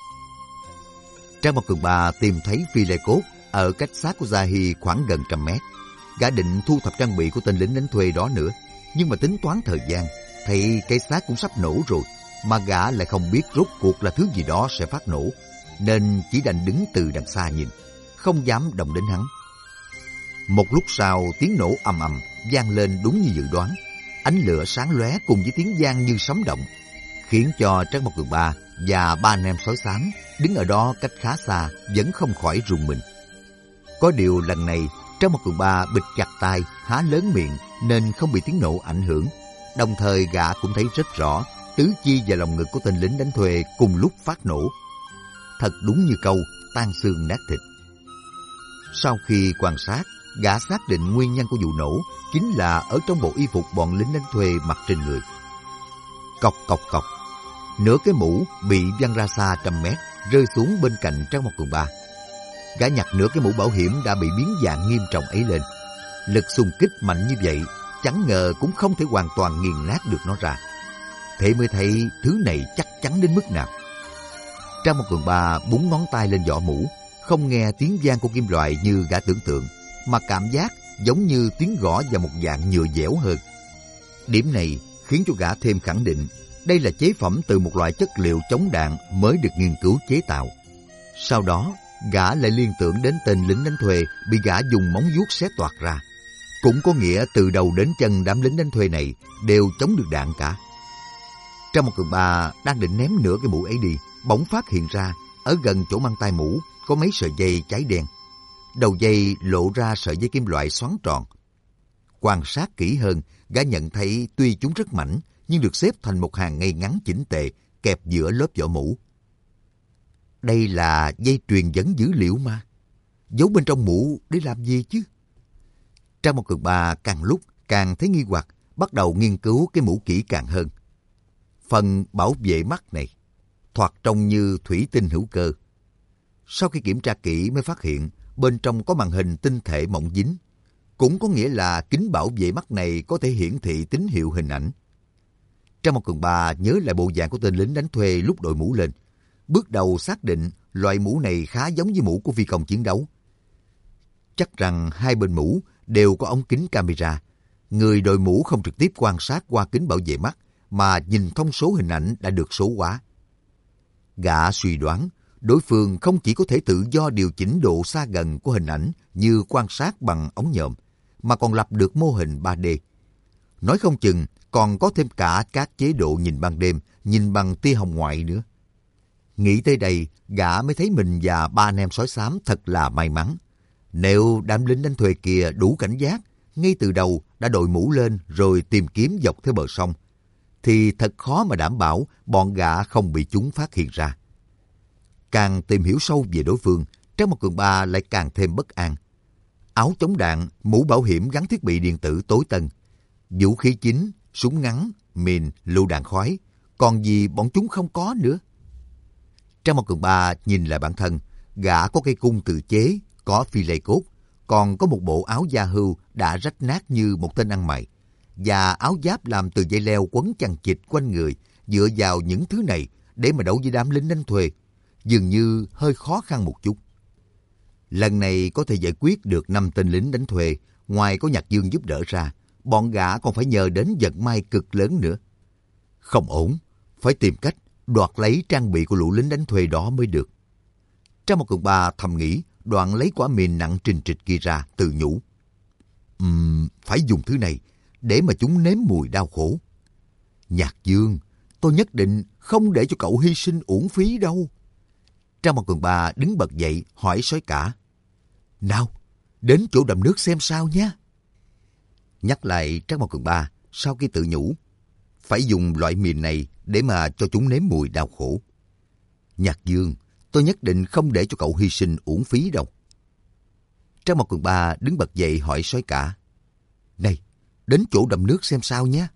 Trang một cường ba tìm thấy phi lê cốt ở cách xác của Zahi khoảng gần trăm mét. Gã định thu thập trang bị của tên lính đánh thuê đó nữa, nhưng mà tính toán thời gian, thấy cái xác cũng sắp nổ rồi, mà gã lại không biết rốt cuộc là thứ gì đó sẽ phát nổ, nên chỉ đành đứng từ đằng xa nhìn, không dám động đến hắn. Một lúc sau, tiếng nổ ầm ầm vang lên đúng như dự đoán. Ánh lửa sáng lóe cùng với tiếng vang như sấm động, khiến cho Trang một cường ba và ba anh em sói xám đứng ở đó cách khá xa vẫn không khỏi rùng mình. Có điều lần này Trang một cường ba bịt chặt tai, há lớn miệng nên không bị tiếng nổ ảnh hưởng. Đồng thời gã cũng thấy rất rõ tứ chi và lòng ngực của tên lính đánh thuê cùng lúc phát nổ. Thật đúng như câu tan xương nát thịt. Sau khi quan sát, gã xác định nguyên nhân của vụ nổ chính là ở trong bộ y phục bọn lính đánh thuê mặc trên người. Cọc cọc cọc, nửa cái mũ bị văng ra xa trăm mét, rơi xuống bên cạnh Trang một cường ba. Gã nhặt nửa cái mũ bảo hiểm đã bị biến dạng nghiêm trọng ấy lên. Lực xung kích mạnh như vậy, chẳng ngờ cũng không thể hoàn toàn nghiền nát được nó ra. Thế mới thấy thứ này chắc chắn đến mức nào. Trang một cường ba búng ngón tay lên vỏ mũ, không nghe tiếng vang của kim loại như gã tưởng tượng, mà cảm giác giống như tiếng gõ vào một dạng nhựa dẻo hơn. Điểm này khiến cho gã thêm khẳng định đây là chế phẩm từ một loại chất liệu chống đạn mới được nghiên cứu chế tạo. Sau đó, gã lại liên tưởng đến tên lính đánh thuê bị gã dùng móng vuốt xé toạc ra. cũng có nghĩa từ đầu đến chân đám lính đánh thuê này đều chống được đạn cả. Trang một Cường Ba đang định ném nửa cái mũ ấy đi, bỗng phát hiện ra ở gần chỗ mang tai mũ có mấy sợi dây cháy đen. Đầu dây lộ ra sợi dây kim loại xoắn tròn. Quan sát kỹ hơn, gã nhận thấy tuy chúng rất mảnh nhưng được xếp thành một hàng ngay ngắn chỉnh tề, kẹp giữa lớp vỏ mũ. Đây là dây truyền dẫn dữ liệu mà. Giấu bên trong mũ để làm gì chứ? Trang một Cường Ba càng lúc càng thấy nghi hoặc, bắt đầu nghiên cứu cái mũ kỹ càng hơn. Phần bảo vệ mắt này thoạt trông như thủy tinh hữu cơ. Sau khi kiểm tra kỹ mới phát hiện bên trong có màn hình tinh thể mỏng dính. Cũng có nghĩa là kính bảo vệ mắt này có thể hiển thị tín hiệu hình ảnh. Trang một Cường Ba nhớ lại bộ dạng của tên lính đánh thuê lúc đội mũ lên. Bước đầu xác định loại mũ này khá giống với mũ của phi công chiến đấu. Chắc rằng hai bên mũ đều có ống kính camera. Người đội mũ không trực tiếp quan sát qua kính bảo vệ mắt, mà nhìn thông số hình ảnh đã được số hóa. Gã suy đoán đối phương không chỉ có thể tự do điều chỉnh độ xa gần của hình ảnh như quan sát bằng ống nhòm, mà còn lập được mô hình ba D. Nói không chừng còn có thêm cả các chế độ nhìn ban đêm, nhìn bằng tia hồng ngoại nữa. Nghĩ tới đây, gã mới thấy mình và ba anh em sói xám thật là may mắn. Nếu đám lính đánh thuê kia đủ cảnh giác, ngay từ đầu đã đội mũ lên rồi tìm kiếm dọc theo bờ sông, thì thật khó mà đảm bảo bọn gã không bị chúng phát hiện ra. Càng tìm hiểu sâu về đối phương, Trang một Cường Ba lại càng thêm bất an. Áo chống đạn, mũ bảo hiểm gắn thiết bị điện tử tối tân, vũ khí chính, súng ngắn, mìn, lựu đạn khói, còn gì bọn chúng không có nữa. Trang một Cường Ba nhìn lại bản thân, gã có cây cung tự chế, có phi lê cốt, còn có một bộ áo da hưu đã rách nát như một tên ăn mày, và áo giáp làm từ dây leo quấn chằng chịt quanh người. Dựa vào những thứ này để mà đấu với đám lính đánh thuê dường như hơi khó khăn một chút. Lần này có thể giải quyết được năm tên lính đánh thuê, ngoài có Nhạc Dương giúp đỡ ra, bọn gã còn phải nhờ đến vận may cực lớn nữa. Không ổn, phải tìm cách đoạt lấy trang bị của lũ lính đánh thuê đó mới được. Trang một Cường Ba thầm nghĩ, đoạn lấy quả mìn nặng trình trịch kia ra, tự nhủ. Ừm, phải dùng thứ này để mà chúng nếm mùi đau khổ. Nhạc Dương, tôi nhất định không để cho cậu hy sinh uổng phí đâu. Trang một Cường Ba đứng bật dậy hỏi Sói Cả. Nào, đến chỗ đầm nước xem sao nhé. Nhắc lại Trang một Cường Ba, sau khi tự nhủ, phải dùng loại mìn này để mà cho chúng nếm mùi đau khổ. Nhạc Dương, tôi nhất định không để cho cậu hy sinh uổng phí đâu. Trang một Cường Ba đứng bật dậy hỏi Sói Cả. Này, đến chỗ đầm nước xem sao nhé.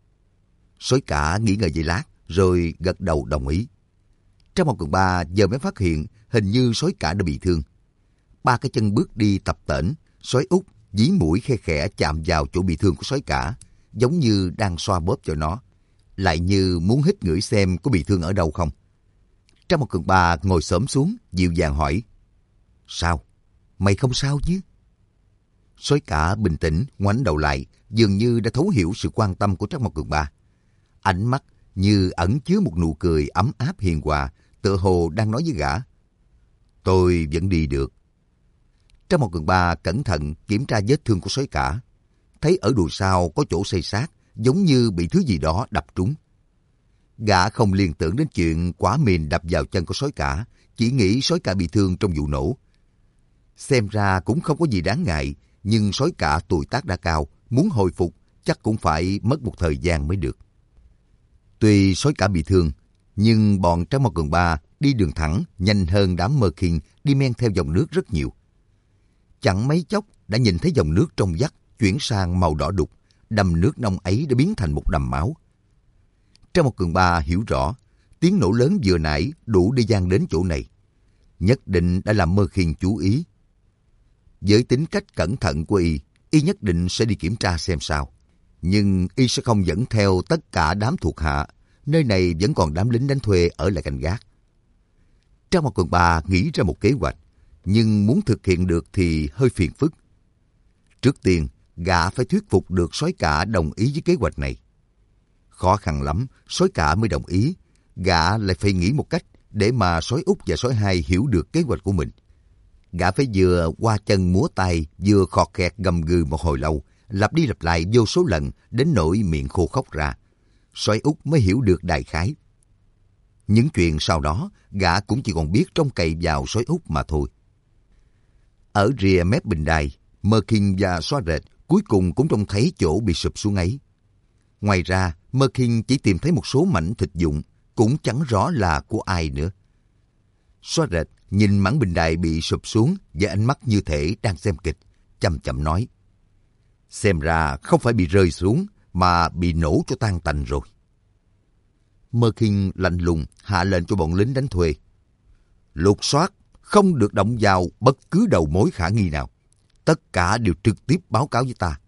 Sói Cả nghĩ ngợi giây lát, rồi gật đầu đồng ý. Trang một Cường Ba giờ mới phát hiện hình như Sói Cả đã bị thương. Ba cái chân bước đi tập tễnh, Sói Út dí mũi khe khẽ chạm vào chỗ bị thương của Sói Cả, giống như đang xoa bóp cho nó, lại như muốn hít ngửi xem có bị thương ở đâu không. Trang một Cường Ba ngồi xổm xuống, dịu dàng hỏi. Sao? Mày không sao chứ? Sói Cả bình tĩnh ngoảnh đầu lại, dường như đã thấu hiểu sự quan tâm của Trang một Cường Ba. Ánh mắt như ẩn chứa một nụ cười ấm áp hiền hòa, tựa hồ đang nói với gã. Tôi vẫn đi được. Trang một Cường Ba cẩn thận kiểm tra vết thương của Sói Cả, thấy ở đùi sau có chỗ xây xát, giống như bị thứ gì đó đập trúng. Gã không liên tưởng đến chuyện quả mìn đập vào chân của Sói Cả, chỉ nghĩ Sói Cả bị thương trong vụ nổ. Xem ra cũng không có gì đáng ngại, nhưng Sói Cả tuổi tác đã cao, muốn hồi phục chắc cũng phải mất một thời gian mới được. Tuy Sói Cả bị thương, nhưng bọn Trang một Cường Ba đi đường thẳng nhanh hơn đám Mơ Khiên đi men theo dòng nước rất nhiều. Chẳng mấy chốc đã nhìn thấy dòng nước trong vắt chuyển sang màu đỏ đục, đầm nước nông ấy đã biến thành một đầm máu. Trang một Cường Ba hiểu rõ, tiếng nổ lớn vừa nãy đủ để vang đến chỗ này. Nhất định đã làm Mơ Khiên chú ý. Với tính cách cẩn thận của y, y nhất định sẽ đi kiểm tra xem sao. Nhưng y sẽ không dẫn theo tất cả đám thuộc hạ, nơi này vẫn còn đám lính đánh thuê ở lại canh gác. Trang một Cường Ba nghĩ ra một kế hoạch, nhưng muốn thực hiện được thì hơi phiền phức. Trước tiên, gã phải thuyết phục được Sói Cả đồng ý với kế hoạch này. Khó khăn lắm, Sói Cả mới đồng ý. Gã lại phải nghĩ một cách để mà Sói Út và Sói Hai hiểu được kế hoạch của mình. Gã phải vừa qua chân múa tay, vừa khọt khẹt gầm gừ một hồi lâu, lặp đi lặp lại vô số lần đến nỗi miệng khô khóc ra. Soái Út mới hiểu được đại khái. Những chuyện sau đó, gã cũng chỉ còn biết trông cậy vào Soái Út mà thôi. Ở rìa mép bình đài, Merkin và Xóa Rệt cuối cùng cũng trông thấy chỗ bị sụp xuống ấy. Ngoài ra, Merkin chỉ tìm thấy một số mảnh thịt dụng, cũng chẳng rõ là của ai nữa. Xóa Rệt nhìn mảng bình đài bị sụp xuống với ánh mắt như thể đang xem kịch, chậm chậm nói: xem ra không phải bị rơi xuống, mà bị nổ cho tan tành rồi. Merkin lạnh lùng hạ lệnh cho bọn lính đánh thuê: lục soát, không được động vào bất cứ đầu mối khả nghi nào. Tất cả đều trực tiếp báo cáo với ta.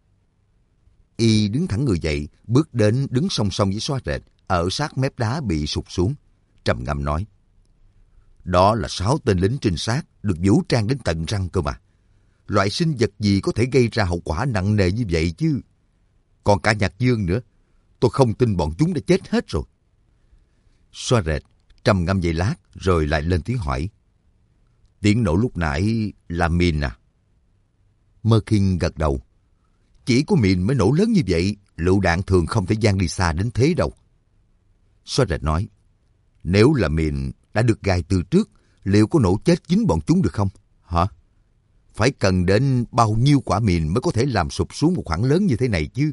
Y đứng thẳng người dậy, bước đến đứng song song với Xóa Rệt, ở sát mép đá bị sụt xuống, trầm ngâm nói: đó là sáu tên lính trinh sát được vũ trang đến tận răng cơ mà. Loại sinh vật gì có thể gây ra hậu quả nặng nề như vậy chứ? Còn cả Nhạc Dương nữa, tôi không tin bọn chúng đã chết hết rồi. Xóa Rệt trầm ngâm vài lát rồi lại lên tiếng hỏi: tiếng nổ lúc nãy là mìn à? Merkin gật đầu: chỉ có mìn mới nổ lớn như vậy, lựu đạn thường không thể giăng đi xa đến thế đâu. Xóa Rệt nói: nếu là mìn đã được gài từ trước, liệu có nổ chết chính bọn chúng được không? Hả? Phải cần đến bao nhiêu quả mìn mới có thể làm sụp xuống một khoảng lớn như thế này chứ?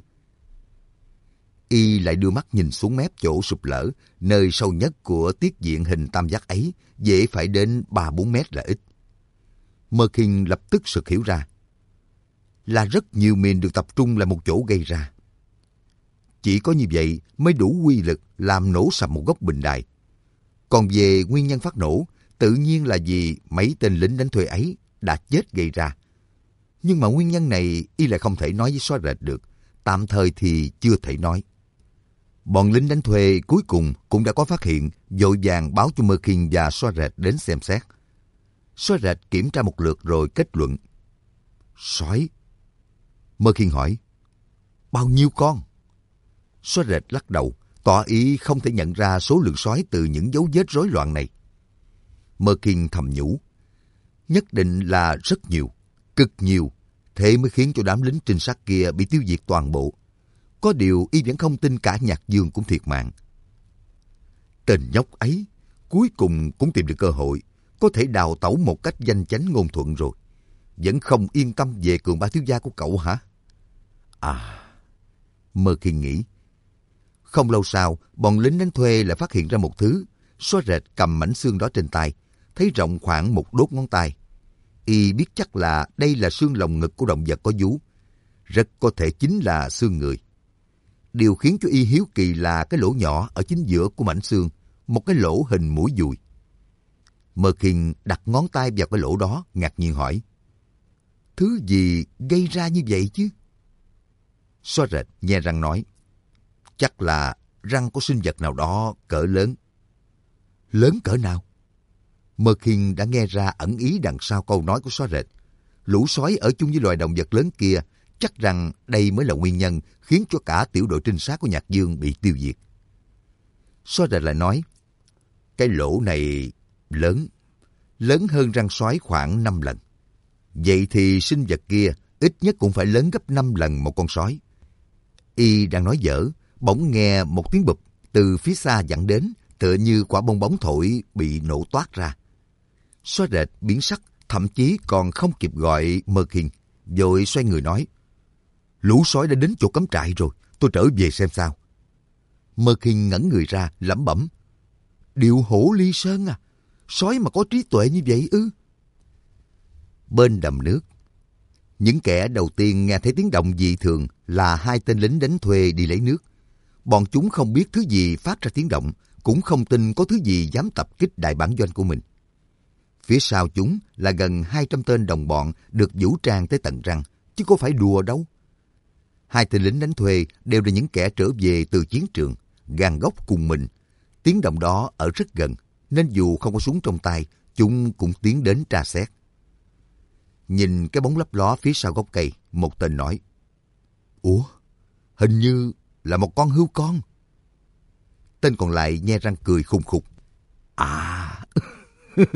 Y lại đưa mắt nhìn xuống mép chỗ sụp lở, nơi sâu nhất của tiết diện hình tam giác ấy, dễ phải đến ba bốn mét là ít. Merkin lập tức sực hiểu ra. Là rất nhiều mìn được tập trung lại một chỗ gây ra. Chỉ có như vậy mới đủ uy lực làm nổ sập một góc bình đài. Còn về nguyên nhân phát nổ, tự nhiên là vì mấy tên lính đánh thuê ấy đã chết gây ra. Nhưng mà nguyên nhân này Y lại không thể nói với Xóa Rệt được, tạm thời thì chưa thể nói. Bọn lính đánh thuê cuối cùng cũng đã có phát hiện, vội vàng báo cho Merkin và Xóa Rệt đến xem xét. Xóa Rệt kiểm tra một lượt rồi kết luận: sói. Merkin hỏi: bao nhiêu con? Xóa Rệt lắc đầu, tỏ ý không thể nhận ra số lượng sói từ những dấu vết rối loạn này. Merkin thầm nhủ: nhất định là rất nhiều, cực nhiều, thế mới khiến cho đám lính trinh sát kia bị tiêu diệt toàn bộ. Có điều Y vẫn không tin cả Nhạc Dương cũng thiệt mạng. Tên nhóc ấy cuối cùng cũng tìm được cơ hội, có thể đào tẩu một cách danh chánh ngôn thuận rồi. Vẫn không yên tâm về cường bá thiếu gia của cậu hả? À, Merkin nghĩ. Không lâu sau, bọn lính đánh thuê lại phát hiện ra một thứ. Xóa Rệt cầm mảnh xương đó trên tay, thấy rộng khoảng một đốt ngón tay. Y biết chắc là đây là xương lồng ngực của động vật có vú. Rất có thể chính là xương người. Điều khiến cho Y hiếu kỳ là cái lỗ nhỏ ở chính giữa của mảnh xương, một cái lỗ hình mũi dùi. Merkin đặt ngón tay vào cái lỗ đó, ngạc nhiên hỏi: thứ gì gây ra như vậy chứ? Xóa Rệt nhe răng nói: chắc là răng của sinh vật nào đó cỡ lớn. Lớn cỡ nào? Merkin đã nghe ra ẩn ý đằng sau câu nói của Xóa Rệt. Lũ sói ở chung với loài động vật lớn kia, chắc rằng đây mới là nguyên nhân khiến cho cả tiểu đội trinh sát của Nhạc Dương bị tiêu diệt. Xóa Rệt lại nói: cái lỗ này lớn, lớn hơn răng sói khoảng năm lần. Vậy thì sinh vật kia ít nhất cũng phải lớn gấp năm lần một con sói. Y đang nói dở, bỗng nghe một tiếng bụp từ phía xa vẳng đến, tựa như quả bong bóng thổi bị nổ toát ra. Xóa Rệt biến sắc, thậm chí còn không kịp gọi Merkin, vội xoay người nói: lũ sói đã đến chỗ cắm trại rồi, tôi trở về xem sao. Merkin ngẩn người ra, lẩm bẩm: điệu hổ ly sơn à, sói mà có trí tuệ như vậy ư? Bên đầm nước, những kẻ đầu tiên nghe thấy tiếng động dị thường là hai tên lính đánh thuê đi lấy nước. Bọn chúng không biết thứ gì phát ra tiếng động, cũng không tin có thứ gì dám tập kích đại bản doanh của mình. Phía sau chúng là gần hai trăm tên đồng bọn được vũ trang tới tận răng, chứ có phải đùa đâu. Hai tên lính đánh thuê đều là những kẻ trở về từ chiến trường, gan góc cùng mình. Tiếng động đó ở rất gần, nên dù không có súng trong tay, chúng cũng tiến đến tra xét. Nhìn cái bóng lấp ló phía sau gốc cây, một tên nói: ủa, hình như là một con hươu con. Tên còn lại nhe răng cười khùng khục: à,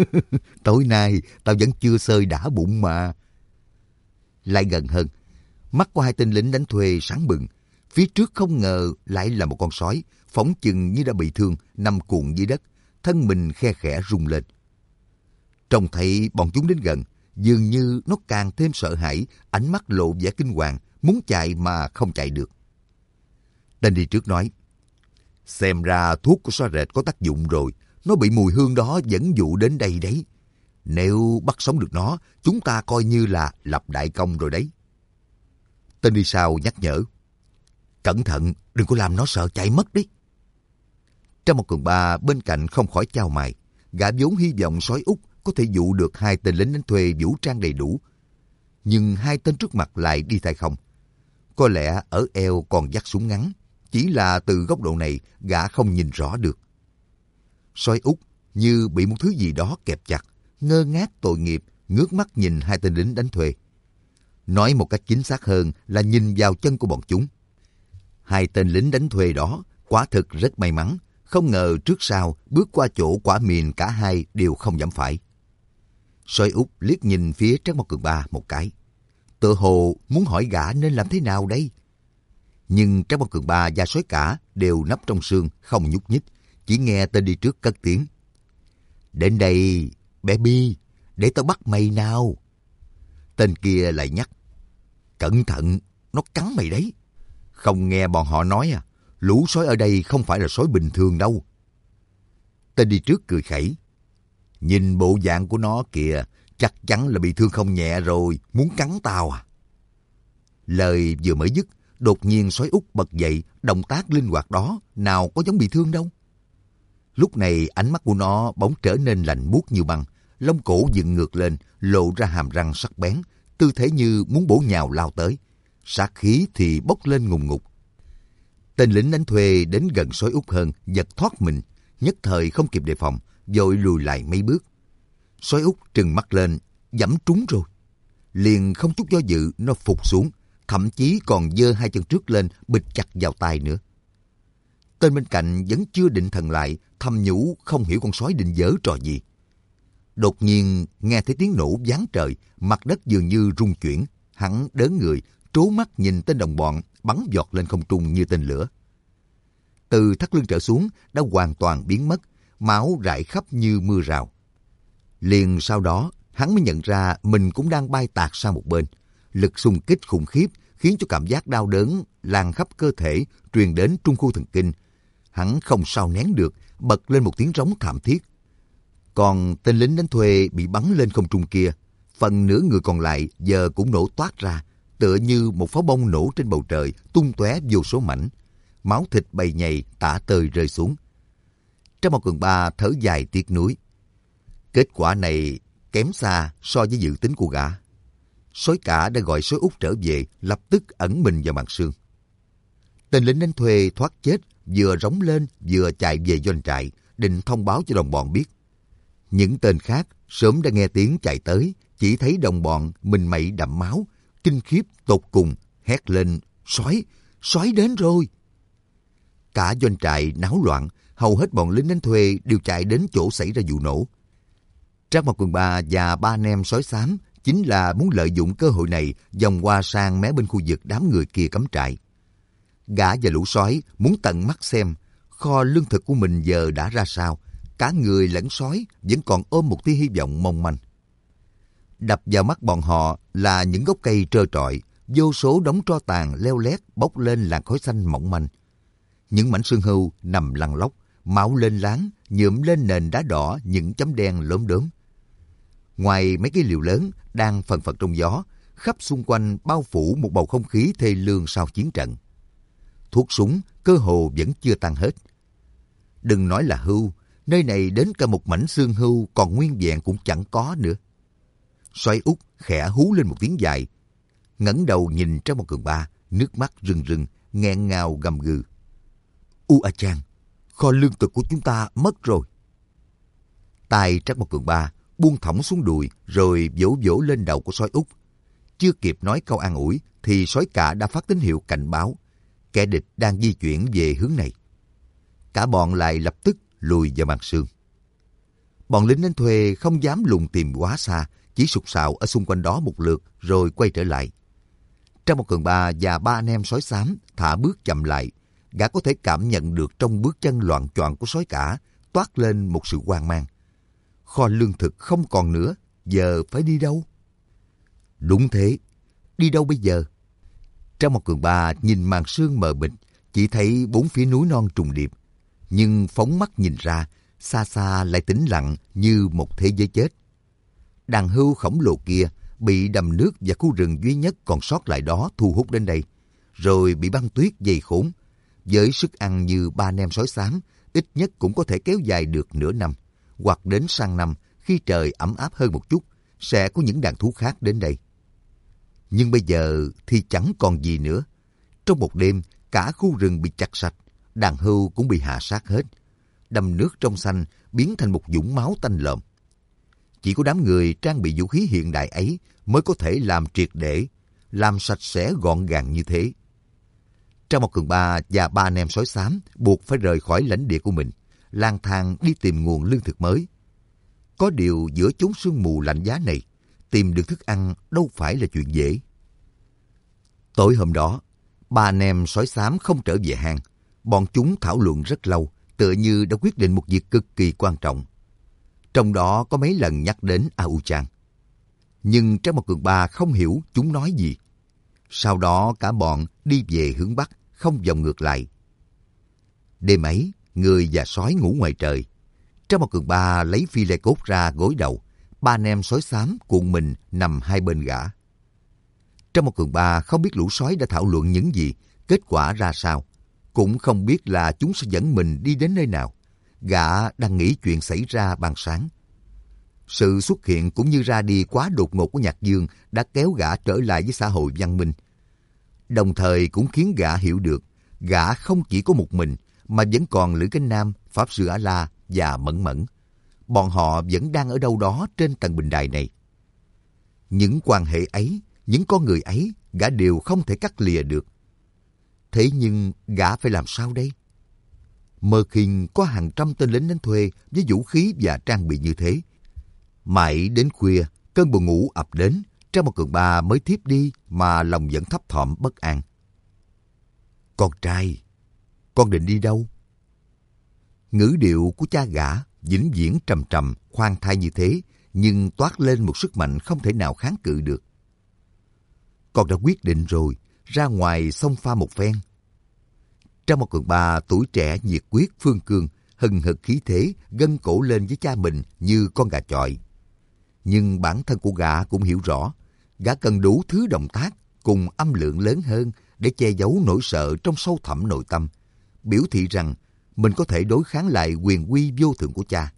tối nay tao vẫn chưa xơi đã bụng mà. Lại gần hơn, Mắt của hai tên lính đánh thuê sáng bừng. Phía trước không ngờ lại là một con sói, phỏng chừng như đã bị thương, nằm cuộn dưới đất, thân mình khe khẽ rung lên. Trông thấy bọn chúng đến gần, dường như nó càng thêm sợ hãi, ánh mắt lộ vẻ kinh hoàng, muốn chạy mà không chạy được. Tên đi trước nói, xem ra thuốc của xóa rệt có tác dụng rồi, nó bị mùi hương đó dẫn dụ đến đây đấy. Nếu bắt sống được nó, chúng ta coi như là lập đại công rồi đấy. Tên đi sau nhắc nhở, cẩn thận, đừng có làm nó sợ chạy mất đấy. Trong một cường ba bên cạnh không khỏi chau mày, gã vốn hy vọng sói Úc có thể dụ được hai tên lính đánh thuê vũ trang đầy đủ. Nhưng hai tên trước mặt lại đi tay không. Có lẽ ở eo còn dắt súng ngắn, chỉ là từ góc độ này gã không nhìn rõ được. Sói Úc như bị một thứ gì đó kẹp chặt, ngơ ngác tội nghiệp, ngước mắt nhìn hai tên lính đánh thuê. Nói một cách chính xác hơn là nhìn vào chân của bọn chúng. Hai tên lính đánh thuê đó quả thực rất may mắn, không ngờ trước sau bước qua chỗ quả mìn cả hai đều không dẫm phải. Sói Úc liếc nhìn phía Trác Mao Cường Ba một cái, tựa hồ muốn hỏi gã nên làm thế nào đây. Nhưng Trác Mao Cường Ba và sói cả đều nấp trong sương, không nhúc nhích, chỉ nghe tên đi trước cất tiếng. Đến đây, bé Bi, để tao bắt mày nào. Tên kia lại nhắc, cẩn thận, nó cắn mày đấy. Không nghe bọn họ nói à, lũ sói ở đây không phải là sói bình thường đâu. Tên đi trước cười khẩy, nhìn bộ dạng của nó kìa, chắc chắn là bị thương không nhẹ rồi, muốn cắn tao à. Lời vừa mới dứt, đột nhiên sói Úc bật dậy, động tác linh hoạt đó, nào có giống bị thương đâu. Lúc này ánh mắt của nó bỗng trở nên lạnh buốt như băng, lông cổ dựng ngược lên, lộ ra hàm răng sắc bén, tư thế như muốn bổ nhào lao tới. Sát khí thì bốc lên ngùng ngục. Tên lính đánh thuê đến gần sói Úc hơn, giật thoát mình, nhất thời không kịp đề phòng, vội lùi lại mấy bước. Sói Úc trừng mắt lên, giẫm trúng rồi. Liền không chút do dự, nó phục xuống, thậm chí còn giơ hai chân trước lên, bịch chặt vào tai nữa. Tên bên cạnh vẫn chưa định thần lại, thầm nhủ không hiểu con sói định giở trò gì. Đột nhiên nghe thấy tiếng nổ vang trời, mặt đất dường như rung chuyển, hắn đớn người, trố mắt nhìn tên đồng bọn bắn giọt lên không trung như tên lửa. Từ thắt lưng trở xuống đã hoàn toàn biến mất, máu rải khắp như mưa rào. Liền sau đó, hắn mới nhận ra mình cũng đang bay tạt sang một bên. Lực xung kích khủng khiếp khiến cho cảm giác đau đớn lan khắp cơ thể, truyền đến trung khu thần kinh. Hắn không sao nén được, bật lên một tiếng rống thảm thiết. Còn tên lính đánh thuê bị bắn lên không trung kia, phần nửa người còn lại giờ cũng nổ toát ra, tựa như một pháo bông nổ trên bầu trời, tung tóe vô số mảnh. Máu thịt bầy nhầy tả tơi rơi xuống. Trác Mao Cường Ba thở dài tiếc nuối. Kết quả này kém xa so với dự tính của gã. Sói cả đã gọi sói Úc trở về, lập tức ẩn mình vào màn sương. Tên lính đánh thuê thoát chết, vừa rống lên vừa chạy về doanh trại, định thông báo cho đồng bọn biết. Những tên khác sớm đã nghe tiếng chạy tới, chỉ thấy đồng bọn mình mẩy đẫm máu, kinh khiếp tột cùng, hét lên, sói, sói đến rồi. Cả doanh trại náo loạn, hầu hết bọn lính đánh thuê đều chạy đến chỗ xảy ra vụ nổ. Trác Mao Cường Ba và ba anh em sói xám chính là muốn lợi dụng cơ hội này vòng qua sang mé bên khu vực đám người kia cắm trại. Gã và lũ sói muốn tận mắt xem kho lương thực của mình giờ đã ra sao. Cả người lẫn sói vẫn còn ôm một tia hy vọng mong manh. Đập vào mắt bọn họ là những gốc cây trơ trọi, vô số đống tro tàn leo lét bốc lên làn khói xanh mỏng manh. Những mảnh xương hưu nằm lăn lóc, máu lên láng, nhuộm lên nền đá đỏ những chấm đen lốm đốm. Ngoài mấy cái liều lớn đang phần phật trong gió, khắp xung quanh bao phủ một bầu không khí thê lương sau chiến trận. Thuốc súng cơ hồ vẫn chưa tan hết. Đừng nói là hưu, nơi này đến cả một mảnh xương hưu còn nguyên vẹn cũng chẳng có nữa. Sói Úc khẽ hú lên một tiếng dài, ngẩng đầu nhìn Trác Mao Cường Ba, nước mắt rưng rưng, nghẹn ngào gầm gừ. U a chang, kho lương thực của chúng ta mất rồi. Tai Trác Mao Cường Ba buông thõng xuống đùi rồi vỗ vỗ lên đầu của sói Úc. Chưa kịp nói câu an ủi thì sói cả đã phát tín hiệu cảnh báo. Kẻ địch đang di chuyển về hướng này. Cả bọn lại lập tức lùi vào màn sương. Bọn lính đánh thuê không dám lùng tìm quá xa, chỉ sục sạo ở xung quanh đó một lượt rồi quay trở lại. Trang một Cường Ba và ba anh em sói xám thả bước chậm lại. Gã có thể cảm nhận được trong bước chân loạng choạng của sói cả toát lên một sự hoang mang. Kho lương thực không còn nữa, giờ phải đi đâu? Đúng thế, đi đâu bây giờ? Trang một Cường Ba nhìn màn sương mờ mịt, chỉ thấy bốn phía núi non trùng điệp. Nhưng phóng mắt nhìn ra, xa xa lại tĩnh lặng như một thế giới chết. Đàn hươu khổng lồ kia bị đầm nước và khu rừng duy nhất còn sót lại đó thu hút đến đây, rồi bị băng tuyết dày khốn. Với sức ăn như ba anh em sói xám, ít nhất cũng có thể kéo dài được nửa năm, hoặc đến sang năm khi trời ấm áp hơn một chút, sẽ có những đàn thú khác đến đây. Nhưng bây giờ thì chẳng còn gì nữa. Trong một đêm, cả khu rừng bị chặt sạch, đàn hươu cũng bị hạ sát hết. Đầm nước trong xanh biến thành một vũng máu tanh lợm. Chỉ có đám người trang bị vũ khí hiện đại ấy mới có thể làm triệt để, làm sạch sẽ gọn gàng như thế. Trang một Cường Ba và ba anh em sói xám buộc phải rời khỏi lãnh địa của mình, lang thang đi tìm nguồn lương thực mới. Có điều giữa chốn sương mù lạnh giá này, tìm được thức ăn đâu phải là chuyện dễ. Tối hôm đó, ba anh em sói xám không trở về hang. Bọn chúng thảo luận rất lâu, tựa như đã quyết định một việc cực kỳ quan trọng. Trong đó có mấy lần nhắc đến A U Chan. Nhưng Trang một Cường Ba không hiểu chúng nói gì. Sau đó cả bọn đi về hướng Bắc, không vòng ngược lại. Đêm ấy, người và sói ngủ ngoài trời. Trang một Cường Ba lấy phi lê cốt ra gối đầu. Ba anh em sói xám cuộn mình nằm hai bên gã. Trang một Cường Ba không biết lũ sói đã thảo luận những gì, kết quả ra sao. Cũng không biết là chúng sẽ dẫn mình đi đến nơi nào. Gã đang nghĩ chuyện xảy ra ban sáng. Sự xuất hiện cũng như ra đi quá đột ngột của Nhạc Dương đã kéo gã trở lại với xã hội văn minh. Đồng thời cũng khiến gã hiểu được, gã không chỉ có một mình, mà vẫn còn Lữ Cánh Nam, Pháp Sư A-La và Mẫn Mẫn. Bọn họ vẫn đang ở đâu đó trên tầng bình đài này. Những quan hệ ấy, những con người ấy, gã đều không thể cắt lìa được. Thế nhưng gã phải làm sao đây? Mơ Khinh có hàng trăm tên lính đánh thuê với vũ khí và trang bị như thế. Mãi đến khuya, cơn buồn ngủ ập đến, Trang một Cường Ba mới thiếp đi mà lòng vẫn thấp thỏm bất an. Con trai, con định đi đâu? Ngữ điệu của cha gã vĩnh viễn trầm trầm, khoan thai như thế, nhưng toát lên một sức mạnh không thể nào kháng cự được. Con đã quyết định rồi, ra ngoài xông pha một phen. Trang một Cường Ba tuổi trẻ nhiệt quyết phương cương, hừng hực khí thế, gân cổ lên với cha mình như con gà chọi. Nhưng bản thân của gã cũng hiểu rõ, gã cần đủ thứ động tác cùng âm lượng lớn hơn để che giấu nỗi sợ trong sâu thẳm nội tâm, biểu thị rằng mình có thể đối kháng lại quyền uy vô thượng của cha.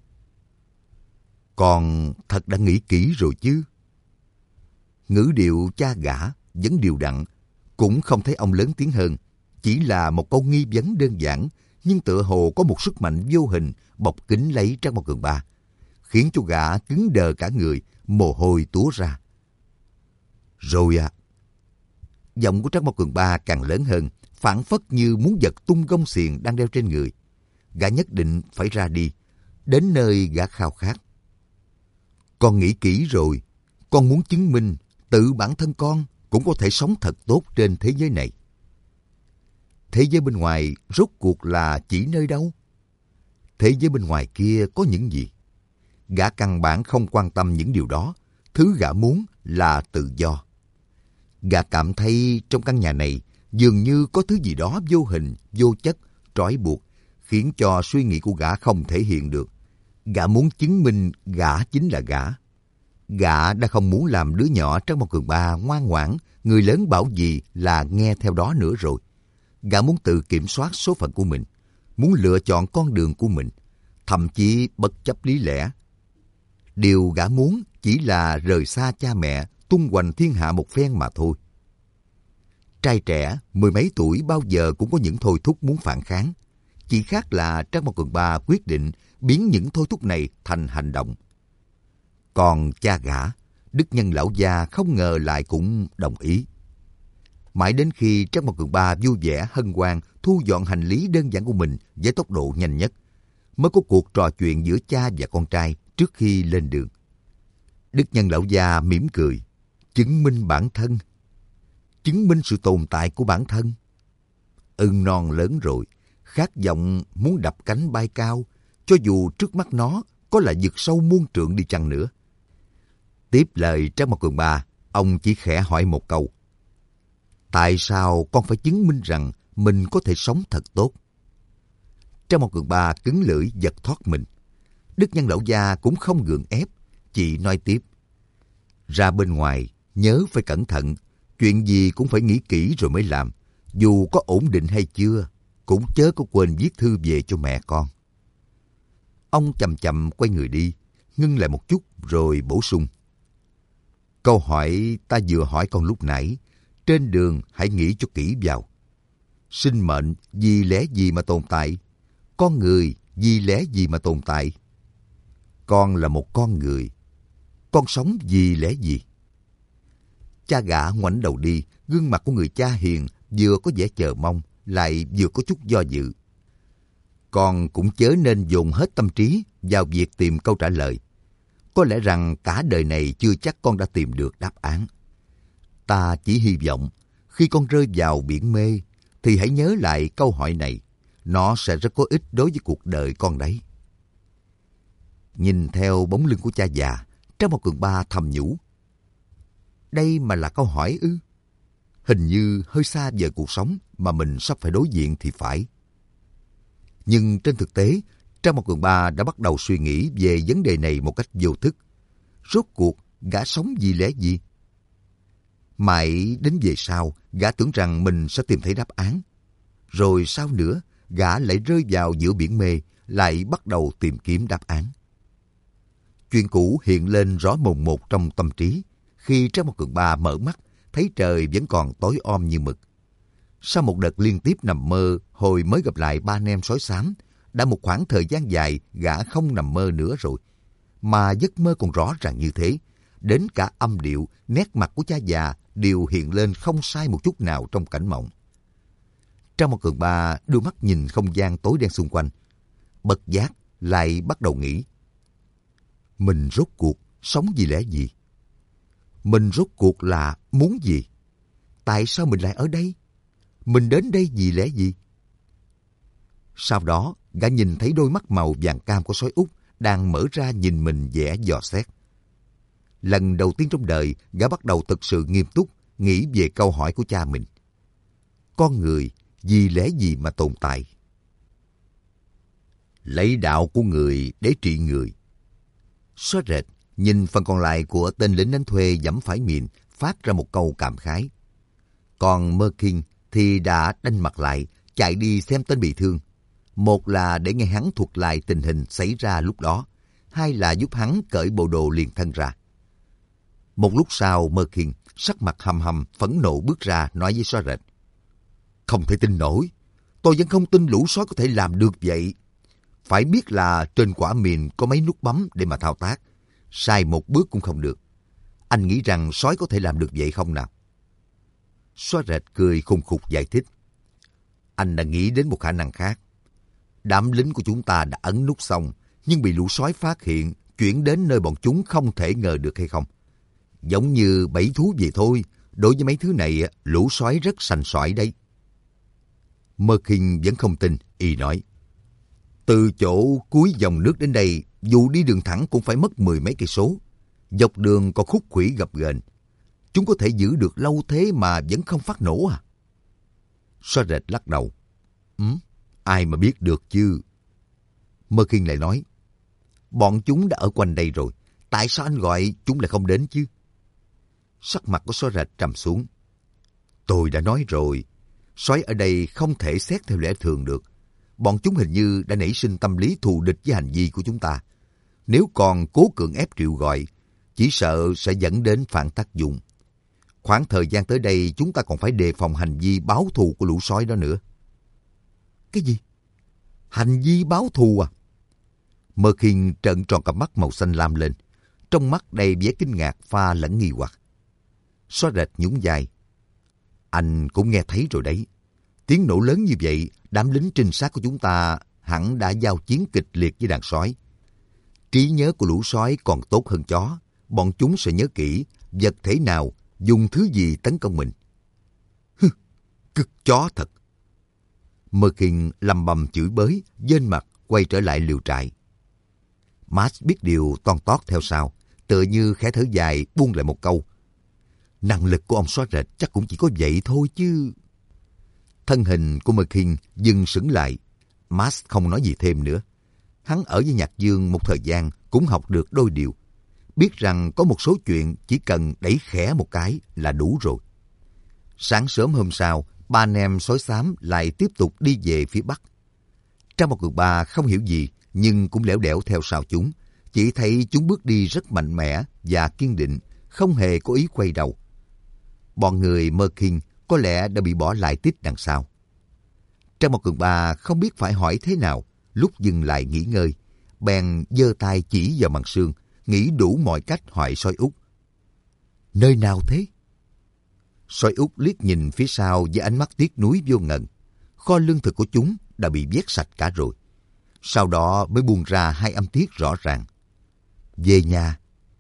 Con thật đã nghĩ kỹ rồi chứ? Ngữ điệu cha gã vẫn đều đặn, cũng không thấy ông lớn tiếng hơn. Chỉ là một câu nghi vấn đơn giản, nhưng tựa hồ có một sức mạnh vô hình bọc kín lấy Trang một Cường Ba, khiến cho gã cứng đờ cả người, mồ hôi túa ra. Rồi à. Giọng của Trang một Cường Ba càng lớn hơn, phảng phất như muốn giật tung gông xiềng đang đeo trên người. Gã nhất định phải ra đi, đến nơi gã khao khát. Con nghĩ kỹ rồi, con muốn chứng minh tự bản thân con cũng có thể sống thật tốt trên thế giới này. Thế giới bên ngoài rốt cuộc là chỉ nơi đâu? Thế giới bên ngoài kia có những gì? Gã căn bản không quan tâm những điều đó. Thứ gã muốn là tự do. Gã cảm thấy trong căn nhà này dường như có thứ gì đó vô hình, vô chất, trói buộc, khiến cho suy nghĩ của gã không thể hiện được. Gã muốn chứng minh gã chính là gã. Gã đã không muốn làm đứa nhỏ Trang một Cường Ba ngoan ngoãn, người lớn bảo gì là nghe theo đó nữa rồi. Gã muốn tự kiểm soát số phận của mình, muốn lựa chọn con đường của mình, thậm chí bất chấp lý lẽ. Điều gã muốn chỉ là rời xa cha mẹ, tung hoành thiên hạ một phen mà thôi. Trai trẻ, mười mấy tuổi bao giờ cũng có những thôi thúc muốn phản kháng. Chỉ khác là Trang một Cường Ba quyết định biến những thôi thúc này thành hành động. Còn cha gã, Đức Nhân lão gia không ngờ lại cũng đồng ý. Mãi đến khi Trang một Cường Ba vui vẻ hân hoan thu dọn hành lý đơn giản của mình với tốc độ nhanh nhất, mới có cuộc trò chuyện giữa cha và con trai trước khi lên đường. Đức Nhân lão gia mỉm cười, chứng minh bản thân. chứng minh sự tồn tại của bản thân. Ưng non lớn rồi, khát vọng muốn đập cánh bay cao, cho dù trước mắt nó có là vực sâu muôn trượng đi chăng nữa. Tiếp lời Trang Mặt Cường Ba, ông chỉ khẽ hỏi một câu. Tại sao con phải chứng minh rằng mình có thể sống thật tốt? Trang Mặt Cường Ba cứng lưỡi giật thoát mình. Đức Nhân Lão Gia cũng không gượng ép, chỉ nói tiếp. Ra bên ngoài, nhớ phải cẩn thận, chuyện gì cũng phải nghĩ kỹ rồi mới làm. Dù có ổn định hay chưa, cũng chớ có quên viết thư về cho mẹ con. Ông chậm chậm quay người đi, ngưng lại một chút rồi bổ sung. Câu hỏi ta vừa hỏi con lúc nãy, trên đường hãy nghĩ cho kỹ vào. Sinh mệnh vì lẽ gì mà tồn tại? Con người vì lẽ gì mà tồn tại? Con là một con người. Con sống vì lẽ gì? Cha gã ngoảnh đầu đi, gương mặt của người cha hiền vừa có vẻ chờ mong, lại vừa có chút do dự. Con cũng chớ nên dồn hết tâm trí vào việc tìm câu trả lời. Có lẽ rằng cả đời này chưa chắc con đã tìm được đáp án. Ta chỉ hy vọng khi con rơi vào biển mê thì hãy nhớ lại câu hỏi này. Nó sẽ rất có ích đối với cuộc đời con đấy. Nhìn theo bóng lưng của cha già, Trang Mặt Cường Ba thầm nhủ. Đây mà là câu hỏi ư? Hình như hơi xa vời cuộc sống mà mình sắp phải đối diện thì phải. Nhưng trên thực tế, Trang Mặt Cường Ba đã bắt đầu suy nghĩ về vấn đề này một cách vô thức. Rốt cuộc, gã sống vì lẽ gì? Mãi đến về sau, gã tưởng rằng mình sẽ tìm thấy đáp án. Rồi sau nữa, gã lại rơi vào giữa biển mê, lại bắt đầu tìm kiếm đáp án. Chuyện cũ hiện lên rõ mồn một trong tâm trí. Khi Trang Mặt Cường Ba mở mắt, thấy trời vẫn còn tối om như mực. Sau một đợt liên tiếp nằm mơ, hồi mới gặp lại ba anh em sói xám, đã một khoảng thời gian dài gã không nằm mơ nữa rồi. Mà giấc mơ còn rõ ràng như thế, đến cả âm điệu, nét mặt của cha già đều hiện lên không sai một chút nào trong cảnh mộng. Trang Mặt Cường Ba đưa mắt nhìn không gian tối đen xung quanh, bất giác lại bắt đầu nghĩ. Mình rốt cuộc sống vì lẽ gì? Mình rốt cuộc là muốn gì? Tại sao mình lại ở đây? Mình đến đây vì lẽ gì? Sau đó, gã nhìn thấy đôi mắt màu vàng cam của sói Út đang mở ra nhìn mình vẻ dò xét. Lần đầu tiên trong đời, gã bắt đầu thực sự nghiêm túc nghĩ về câu hỏi của cha mình. Con người vì lẽ gì mà tồn tại? Lấy đạo của người để trị người. Xóa rệt nhìn phần còn lại của tên lính đánh thuê giẫm phải miệng, phát ra một câu cảm khái. Còn Mơ Kinh thì đã đanh mặt lại, chạy đi xem tên bị thương. Một là để nghe hắn thuật lại tình hình xảy ra lúc đó, hai là giúp hắn cởi bộ đồ liền thân ra. Một lúc sau, Mơ Kinh sắc mặt hầm hầm, phẫn nộ bước ra nói với Xóa rệt. Không thể tin nổi, tôi vẫn không tin lũ sói có thể làm được vậy. Phải biết là trên quả mìn có mấy nút bấm để mà thao tác, sai một bước cũng không được. Anh nghĩ rằng sói có thể làm được vậy không nào? Xóa rệt cười khùng khục giải thích. Anh đã nghĩ đến một khả năng khác. Đám lính của chúng ta đã ấn nút xong, nhưng bị lũ sói phát hiện, chuyển đến nơi bọn chúng không thể ngờ được hay không. Giống như bẫy thú vậy thôi, đối với mấy thứ này, lũ sói rất sành sỏi đấy. Mơ Kinh vẫn không tin, y nói. Từ chỗ cuối dòng nước đến đây, dù đi đường thẳng cũng phải mất mười mấy cây số. Dọc đường còn khúc khuỷu gập ghềnh. Chúng có thể giữ được lâu thế mà vẫn không phát nổ à? Xóa rệt lắc đầu. Ừ, ai mà biết được chứ? Mơ Kinh lại nói. Bọn chúng đã ở quanh đây rồi. Tại sao anh gọi chúng lại không đến chứ? Sắc mặt của Xóa rệt trầm xuống. Tôi đã nói rồi. Sói ở đây không thể xét theo lẽ thường được. Bọn chúng hình như đã nảy sinh tâm lý thù địch với hành vi của chúng ta. Nếu còn cố cưỡng ép triệu gọi, chỉ sợ sẽ dẫn đến phản tác dụng. Khoảng thời gian tới đây chúng ta còn phải đề phòng hành vi báo thù của lũ sói đó nữa. Cái gì? Hành vi báo thù à? Mơ Kinh trợn tròn cặp mắt màu xanh lam lên, trong mắt đầy vẻ kinh ngạc pha lẫn nghi hoặc. Xóa rệt nhún vai. Anh cũng nghe thấy rồi đấy. Tiếng nổ lớn như vậy, đám lính trinh sát của chúng ta hẳn đã giao chiến kịch liệt với đàn sói. Trí nhớ của lũ sói còn tốt hơn chó. Bọn chúng sẽ nhớ kỹ vật thể nào, dùng thứ gì tấn công mình. Cứt chó thật. Mơ Kinh lầm bầm chửi bới, dên mặt quay trở lại liều trại. Max biết điều toan tót theo sau, tựa như khẽ thở dài buông lại một câu. Năng lực của ông xóa rệt chắc cũng chỉ có vậy thôi chứ. Thân hình của Mơ Kinh dừng sững lại. Max không nói gì thêm nữa. Hắn ở với Nhạc Dương một thời gian cũng học được đôi điều. Biết rằng có một số chuyện chỉ cần đẩy khẽ một cái là đủ rồi. Sáng sớm hôm sau, ba anh em sói xám lại tiếp tục đi về phía bắc. Trang một Cường Ba không hiểu gì, nhưng cũng lẻo đẻo theo sau chúng. Chỉ thấy chúng bước đi rất mạnh mẽ và kiên định, không hề có ý quay đầu. Bọn người Mơ Kinh có lẽ đã bị bỏ lại tít đằng sau. Trang một Cường Ba không biết phải hỏi thế nào, lúc dừng lại nghỉ ngơi, bèn giơ tay chỉ vào màn sương, nghĩ đủ mọi cách hỏi sói Út. Nơi nào thế? Sói Út liếc nhìn phía sau với ánh mắt tiếc nuối vô ngần. Kho lương thực của chúng đã bị vét sạch cả rồi. Sau đó mới buông ra hai âm tiết rõ ràng. Về nhà.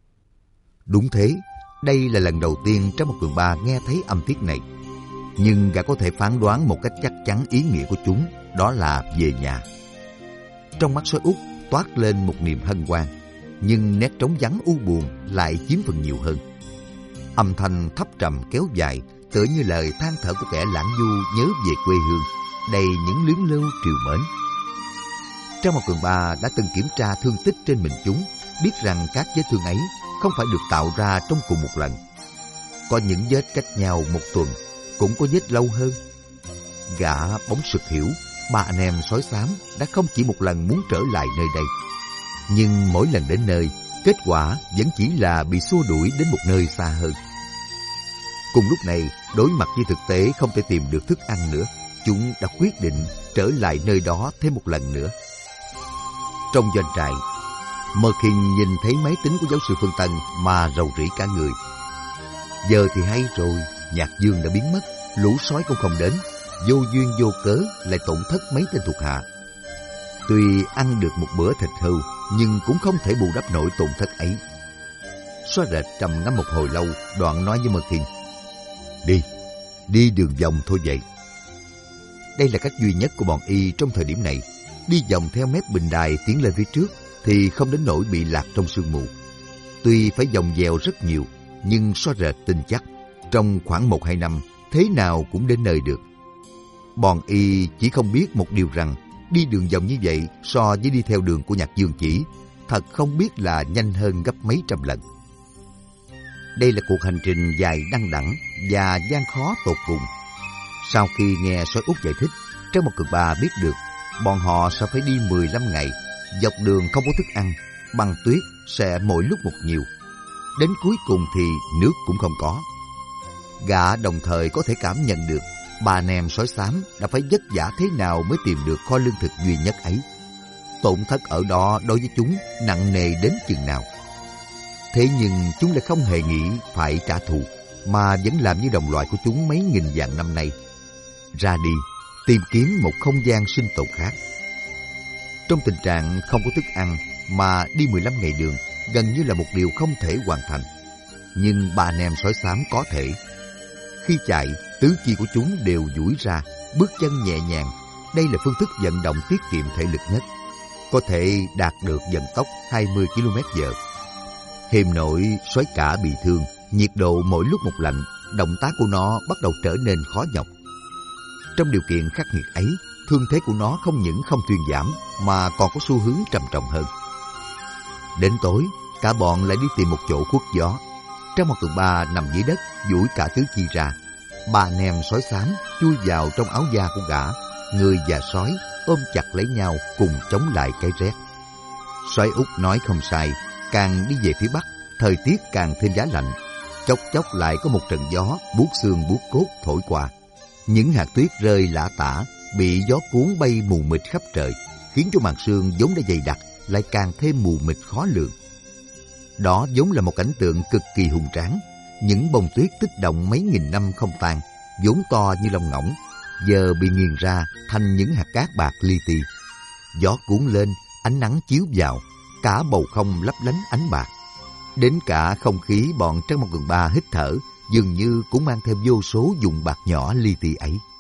Đúng thế, đây là lần đầu tiên Trang một Cường Ba nghe thấy âm tiết này. Nhưng gã có thể phán đoán một cách chắc chắn ý nghĩa của chúng, đó là về nhà. Trong mắt sói Út toát lên một niềm hân hoan, nhưng nét trống vắng u buồn lại chiếm phần nhiều hơn. Âm thanh thấp trầm kéo dài, tựa như lời than thở của kẻ lãng du nhớ về quê hương, đầy những luyến lưu triều mến. Trang một Cường Ba đã từng kiểm tra thương tích trên mình chúng, biết rằng các vết thương ấy không phải được tạo ra trong cùng một lần. Có những vết cách nhau một tuần, cũng có vết lâu hơn. Gã bỗng sực hiểu, ba anh em sói xám đã không chỉ một lần muốn trở lại nơi đây. Nhưng mỗi lần đến nơi, kết quả vẫn chỉ là bị xua đuổi đến một nơi xa hơn. Cùng lúc này, đối mặt với thực tế không thể tìm được thức ăn nữa, chúng đã quyết định trở lại nơi đó thêm một lần nữa. Trong doanh trại, Mơ Kinh nhìn thấy máy tính của giáo sư Phương Tân mà rầu rĩ cả người. Giờ thì hay rồi, Nhạc Dương đã biến mất, lũ sói cũng không đến, vô duyên vô cớ lại tổn thất mấy tên thuộc hạ. Tuy ăn được một bữa thịt hươu, nhưng cũng không thể bù đắp nổi tổn thất ấy. Xóa rệt trầm ngâm một hồi lâu, đoạn nói với Mơ Kinh. Đi, đi đường vòng thôi vậy. Đây là cách duy nhất của bọn y trong thời điểm này. Đi vòng theo mép bình đài tiến lên phía trước thì không đến nỗi bị lạc trong sương mù. Tuy phải vòng vèo rất nhiều, nhưng xóa rệt tin chắc trong khoảng một hai năm thế nào cũng đến nơi được. Bọn y chỉ không biết một điều rằng đi đường vòng như vậy so với đi theo đường của Nhạc Dương chỉ, thật không biết là nhanh hơn gấp mấy trăm lần. Đây là cuộc hành trình dài đăng đẳng và gian khó tột cùng. Sau khi nghe sói Út giải thích, Trang một Cường Ba biết được bọn họ sẽ phải đi mười lăm ngày, dọc đường không có thức ăn, băng tuyết sẽ mỗi lúc một nhiều. Đến cuối cùng thì nước cũng không có. Gã đồng thời có thể cảm nhận được ba anh em sói xám đã phải vất vả thế nào mới tìm được kho lương thực duy nhất ấy. Tổn thất ở đó đối với chúng nặng nề đến chừng nào. Thế nhưng chúng lại không hề nghĩ phải trả thù, mà vẫn làm như đồng loại của chúng mấy nghìn vạn năm nay. Ra đi, tìm kiếm một không gian sinh tồn khác. Trong tình trạng không có thức ăn mà đi mười lăm ngày đường gần như là một điều không thể hoàn thành. Nhưng ba anh em sói xám có thể. Khi chạy, tứ chi của chúng đều duỗi ra, bước chân nhẹ nhàng. Đây là phương thức vận động tiết kiệm thể lực nhất, có thể đạt được vận tốc hai mươi ki lô mét trên giờ. Thêm nổi sói cả bị thương, nhiệt độ mỗi lúc một lạnh, động tác của nó bắt đầu trở nên khó nhọc. Trong điều kiện khắc nghiệt ấy, thương thế của nó không những không thuyên giảm mà còn có xu hướng trầm trọng hơn. Đến tối, cả bọn lại đi tìm một chỗ khuất gió. Trang một Cường Ba nằm dưới đất, duỗi cả tứ chi ra. Ba anh em sói xám chui vào trong áo da của gã. Người và sói ôm chặt lấy nhau cùng chống lại cái rét. Sói Út nói không sai, càng đi về phía bắc, thời tiết càng thêm giá lạnh. Chốc chốc lại có một trận gió buốt xương buốt cốt thổi qua. Những hạt tuyết rơi lả tả, bị gió cuốn bay mù mịt khắp trời, khiến cho màn sương vốn đã dày đặc lại càng thêm mù mịt khó lường. Đó vốn là một cảnh tượng cực kỳ hùng tráng. Những bông tuyết tích động mấy nghìn năm không tan, vốn to như lông ngỗng, giờ bị nghiền ra thành những hạt cát bạc li ti. Gió cuốn lên, ánh nắng chiếu vào, cả bầu không lấp lánh ánh bạc. Đến cả không khí bọn Trang một Cường Ba hít thở dường như cũng mang thêm vô số vùng bạc nhỏ li ti ấy.